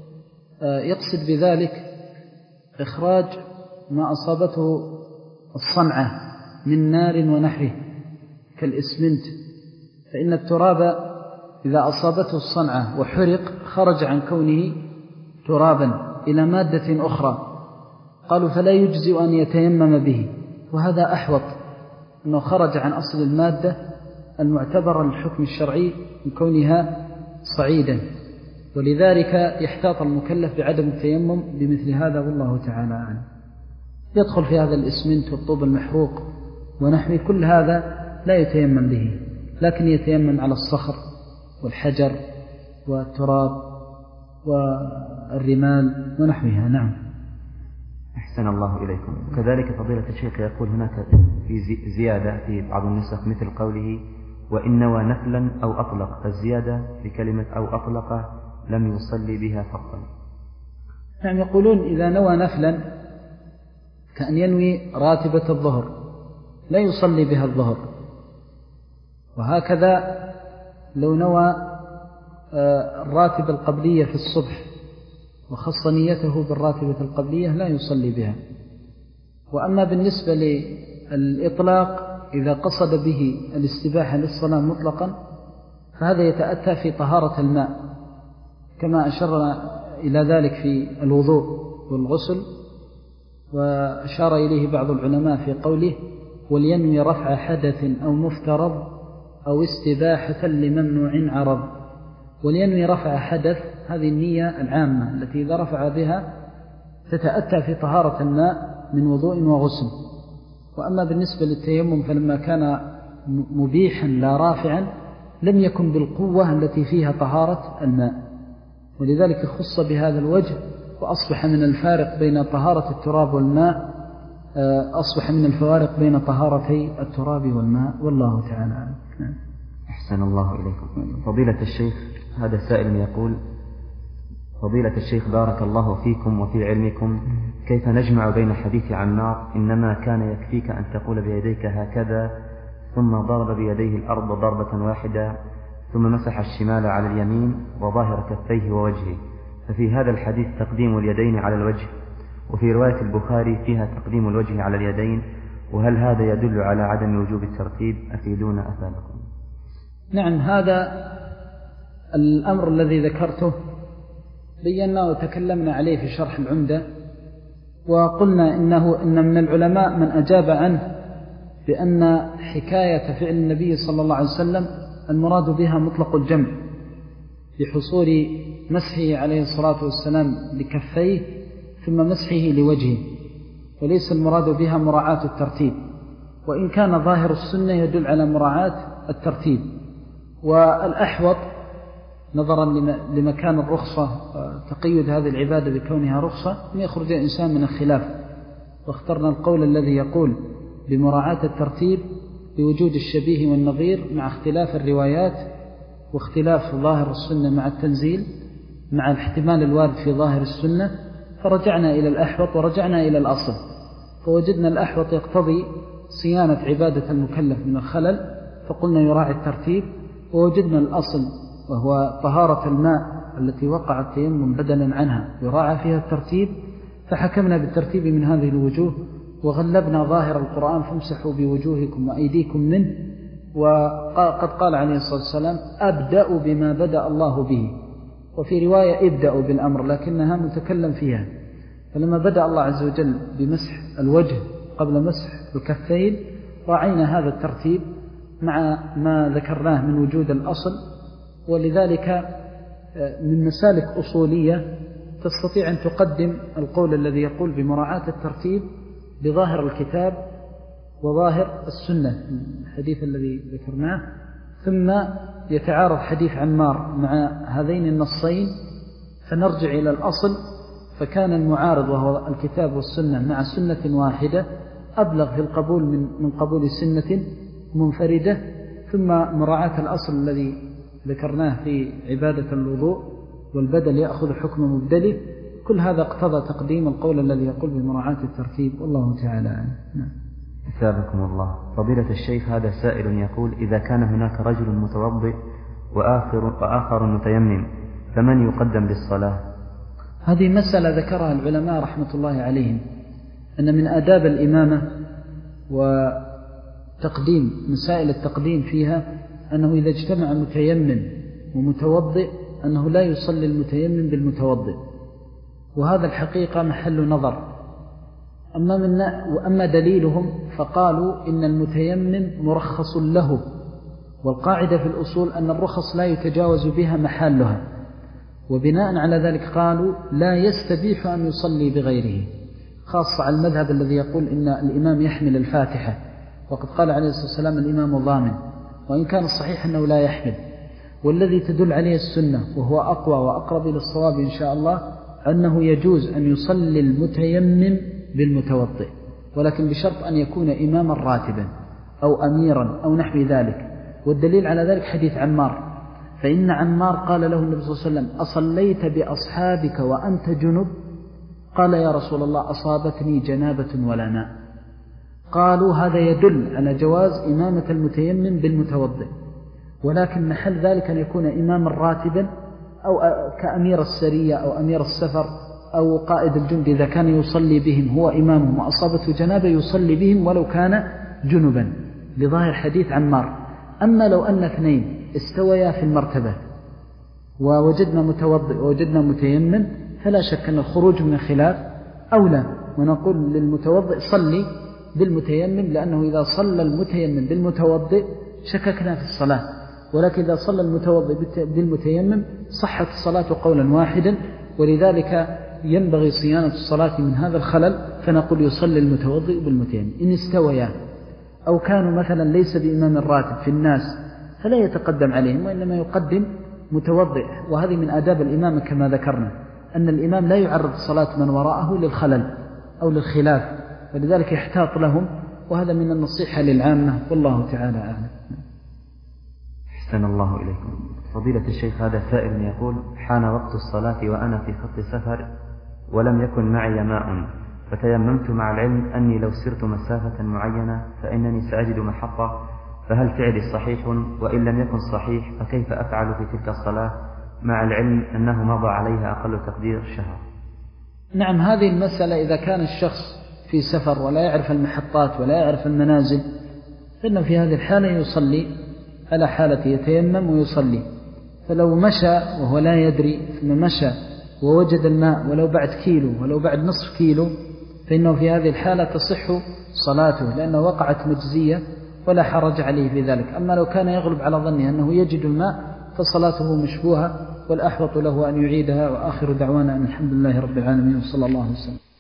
يقصد بذلك إخراج ما أصابته الصنعة من نار ونحوه كالإسمنت، فإن التراب إذا أصابته الصنعة وحرق خرج عن كونه ترابا إلى مادة أخرى، قالوا فلا يجزئ أن يتيمم به، وهذا أحوط، أنه خرج عن أصل المادة المعتبرة للحكم الشرعي من كونها صعيدا، ولذلك يحتاط المكلف بعدم التيمم بمثل هذا، والله تعالى أعلم. يدخل في هذا الإسمنت والطوب المحروق ونحوه، كل هذا لا يتيمم به، لكن يتيمم على الصخر والحجر والتراب والرمال ونحوها. نعم. أحسن الله إليكم. كذلك فضيلة الشيخ يقول هناك في زيادة في بعض النسخ مثل قوله: وإن نوى نفلا أو أطلق، فالزيادة في كلمة أو أطلق لم يصلي بها فرضا. نعم، يقولون إذا نوى نفلا كأن ينوي راتبة الظهر لا يصلي بها الظهر، وهكذا لو نوى الراتبة القبلية في الصبح وخص نيته بالراتبة القبلية لا يصلي بها. وأما بالنسبة للإطلاق إذا قصد به الاستباحة للصلاة مطلقا، فهذا يتأتى في طهارة الماء، كما أشرنا إلى ذلك في الوضوء والغسل، وأشار إليه بعض العلماء في قوله: ولينوي رفع حدث أو مفترض أو استباحة لممنوع عرض. ولينوي رفع حدث، هذه النية العامة التي إذا رفع بها تتأتى في طهارة الماء من وضوء وغسل. وأما بالنسبة للتيمم فلما كان مبيحا لا رافعا لم يكن بالقوة التي فيها طهارة الماء، ولذلك خص بهذا الوجه، وأصبح من الفارق بين طهارة التراب والماء أصبح من الفوارق بين طهارتي التراب والماء، والله تعالى. أحسن الله إليكم. فضيلة الشيخ، هذا سائل يقول: فضيلة الشيخ بارك الله فيكم وفي علمكم، كيف نجمع بين حديث عمار إنما كان يكفيك أن تقول بيديك هكذا ثم ضرب بيديه الأرض ضربة واحدة ثم مسح الشمال على اليمين وظاهر كفيه ووجهه، ففي هذا الحديث تقديم اليدين على الوجه، وفي رواية البخاري فيها تقديم الوجه على اليدين، وهل هذا يدل على عدم وجوب الترتيب؟ أفيدونا أفادكم. نعم، هذا الأمر الذي ذكرته بينا وتكلمنا عليه في شرح العمدة، وقلنا إنه إن من العلماء من أجاب عنه بأن حكاية فعل النبي صلى الله عليه وسلم المراد بها مطلق الجمع بحصول مسحه عليه الصلاة والسلام لكفيه ثم مسحه لوجهه، وليس المراد بها مراعاة الترتيب، وإن كان ظاهر السنة يدل على مراعاة الترتيب. والأحوط نظرا لمكان الرخصة تقيد هذه العبادة بكونها رخصة أن يخرج الإنسان من الخلاف، واخترنا القول الذي يقول بمراعاة الترتيب بوجود الشبيه والنظير مع اختلاف الروايات واختلاف ظاهر السنة مع التنزيل مع الاحتمال الوارد في ظاهر السنة، فرجعنا إلى الأحوط ورجعنا إلى الأصل، فوجدنا الأحوط يقتضي صيانة عبادة المكلف من الخلل، فقلنا يراعي الترتيب، ووجدنا الأصل وهو طهارة الماء التي وقع التيمم بدلا عنها يراعى فيها الترتيب، فحكمنا بالترتيب من هذه الوجوه، وغلبنا ظاهر القرآن فامسحوا بوجوهكم وأيديكم منه. وقد قال عليه الصلاة والسلام أبدأ بما بدأ الله به، وفي رواية ابدأوا بالأمر لكنها متكلم فيها، فلما بدأ الله عز وجل بمسح الوجه قبل مسح الكفين راعينا هذا الترتيب مع ما ذكرناه من وجود الأصل. ولذلك من مسالك أصولية تستطيع أن تقدم القول الذي يقول بمراعاة الترتيب بظاهر الكتاب وظاهر السنة الحديث الذي ذكرناه، ثم يتعارض حديث عمار مع هذين النصين فنرجع إلى الأصل، فكان المعارض وهو الكتاب والسنة مع سنة واحدة أبلغ في القبول من من قبول سنة منفردة، ثم مراعاة الأصل الذي ذكرناه في عبادة الوضوء والبدل يأخذ حكم مبدله. كل هذا اقتضى تقديم القول الذي يقول بمراعاة الترتيب، والله تعالى أعلم. أثابكم الله. فضيلة الشيخ، هذا سائل يقول: إذا كان هناك رجل متوضئ وآخر, وآخر متيمم فمن يقدم للصلاة؟ هذه مسألة ذكرها العلماء رحمة الله عليهم، أن من آداب الإمامة وتقديم مسائل التقديم فيها أنه إذا اجتمع متيمم ومتوضئ أنه لا يصلي المتيمم بالمتوضئ، وهذا الحقيقة محل نظر. أما, من وأما دليلهم فقالوا إن المتيمم مرخص له، والقاعدة في الأصول أن الرخص لا يتجاوز بها محلها، وبناء على ذلك قالوا لا يستبيح أن يصلي بغيره، خاصة على المذهب الذي يقول إن الإمام يحمل الفاتحة، وقد قال عليه الصلاة والسلام الإمام ضامن، وإن كان الصحيح أنه لا يحمل. والذي تدل عليه السنة وهو أقوى وأقرب إلى الصواب إن شاء الله أنه يجوز أن يصلي المتيمم بالمتوضئ، ولكن بشرط أن يكون إماما راتبا أو أميرا أو نحو ذلك. والدليل على ذلك حديث عمار، فإن عمار قال له النبي صلى الله عليه وسلم: أصليت بأصحابك وأنت جنب؟ قال: يا رسول الله أصابتني جنابة ولا ماء. قالوا هذا يدل على جواز إمامة المتيمم بالمتوضئ، ولكن محل ذلك أن يكون إماما راتبا أو كأمير السرية أو أمير السفر أو قائد الجند، إذا كان يصلي بهم هو إمامهم وأصابته جنابة يصلي بهم ولو كان جنبا لظاهر حديث عمار. أما لو أن اثنين استويا في المرتبة ووجدنا متوضئ ووجدنا متيمم فلا شك أن الخروج من الخلاف أولى، ونقول للمتوضئ صلي بالمتيمم، لأنه إذا صلى المتيمم بالمتوضئ شككنا في الصلاة، ولكن إذا صلى المتوضئ بالمتيمم صحت الصلاة قولا واحدا. ولذلك ينبغي صيانة الصلاة من هذا الخلل، فنقول يصلي المتوضئ بالمتيمم. إن استويا أو كانوا مثلا ليس بإمام الراتب في الناس فلا يتقدم عليهم، وإنما يقدم متوضئ. وهذه من آداب الإمام كما ذكرنا، أن الإمام لا يعرض صلاة من وراءه للخلل أو للخلاف، ولذلك يحتاط لهم، وهذا من النصيحة للعامة، والله تعالى أعلم. أحسن الله إليكم. فضيلة الشيخ، هذا سائل يقول: حان وقت الصلاة وأنا في خط سفر ولم يكن معي ماء، فتيممت مع العلم أني لو سرت مسافة معينة فإنني سأجد محطة، فهل فعلي صحيح؟ وإن لم يكن صحيح فكيف أفعل في تلك الصلاة مع العلم أنه مضى عليها أقل تقدير شهر؟ نعم، هذه المسألة إذا كان الشخص في سفر ولا يعرف المحطات ولا يعرف المنازل، فإنه في هذه الحالة يصلي على حالة يتيمم ويصلي. فلو مشى وهو لا يدري ثم مشى ووجد الماء ولو بعد كيلو ولو بعد نصف كيلو، فإنه في هذه الحالة تصح صلاته، لأنه وقعت مجزية ولا حرج عليه في ذلك. أما لو كان يغلب على ظنه أنه يجد الماء فصلاته مشبوهة، والأحوط له أن يعيدها. وآخر دعوانا أن الحمد لله رب العالمين، وصلى الله عليه وسلم.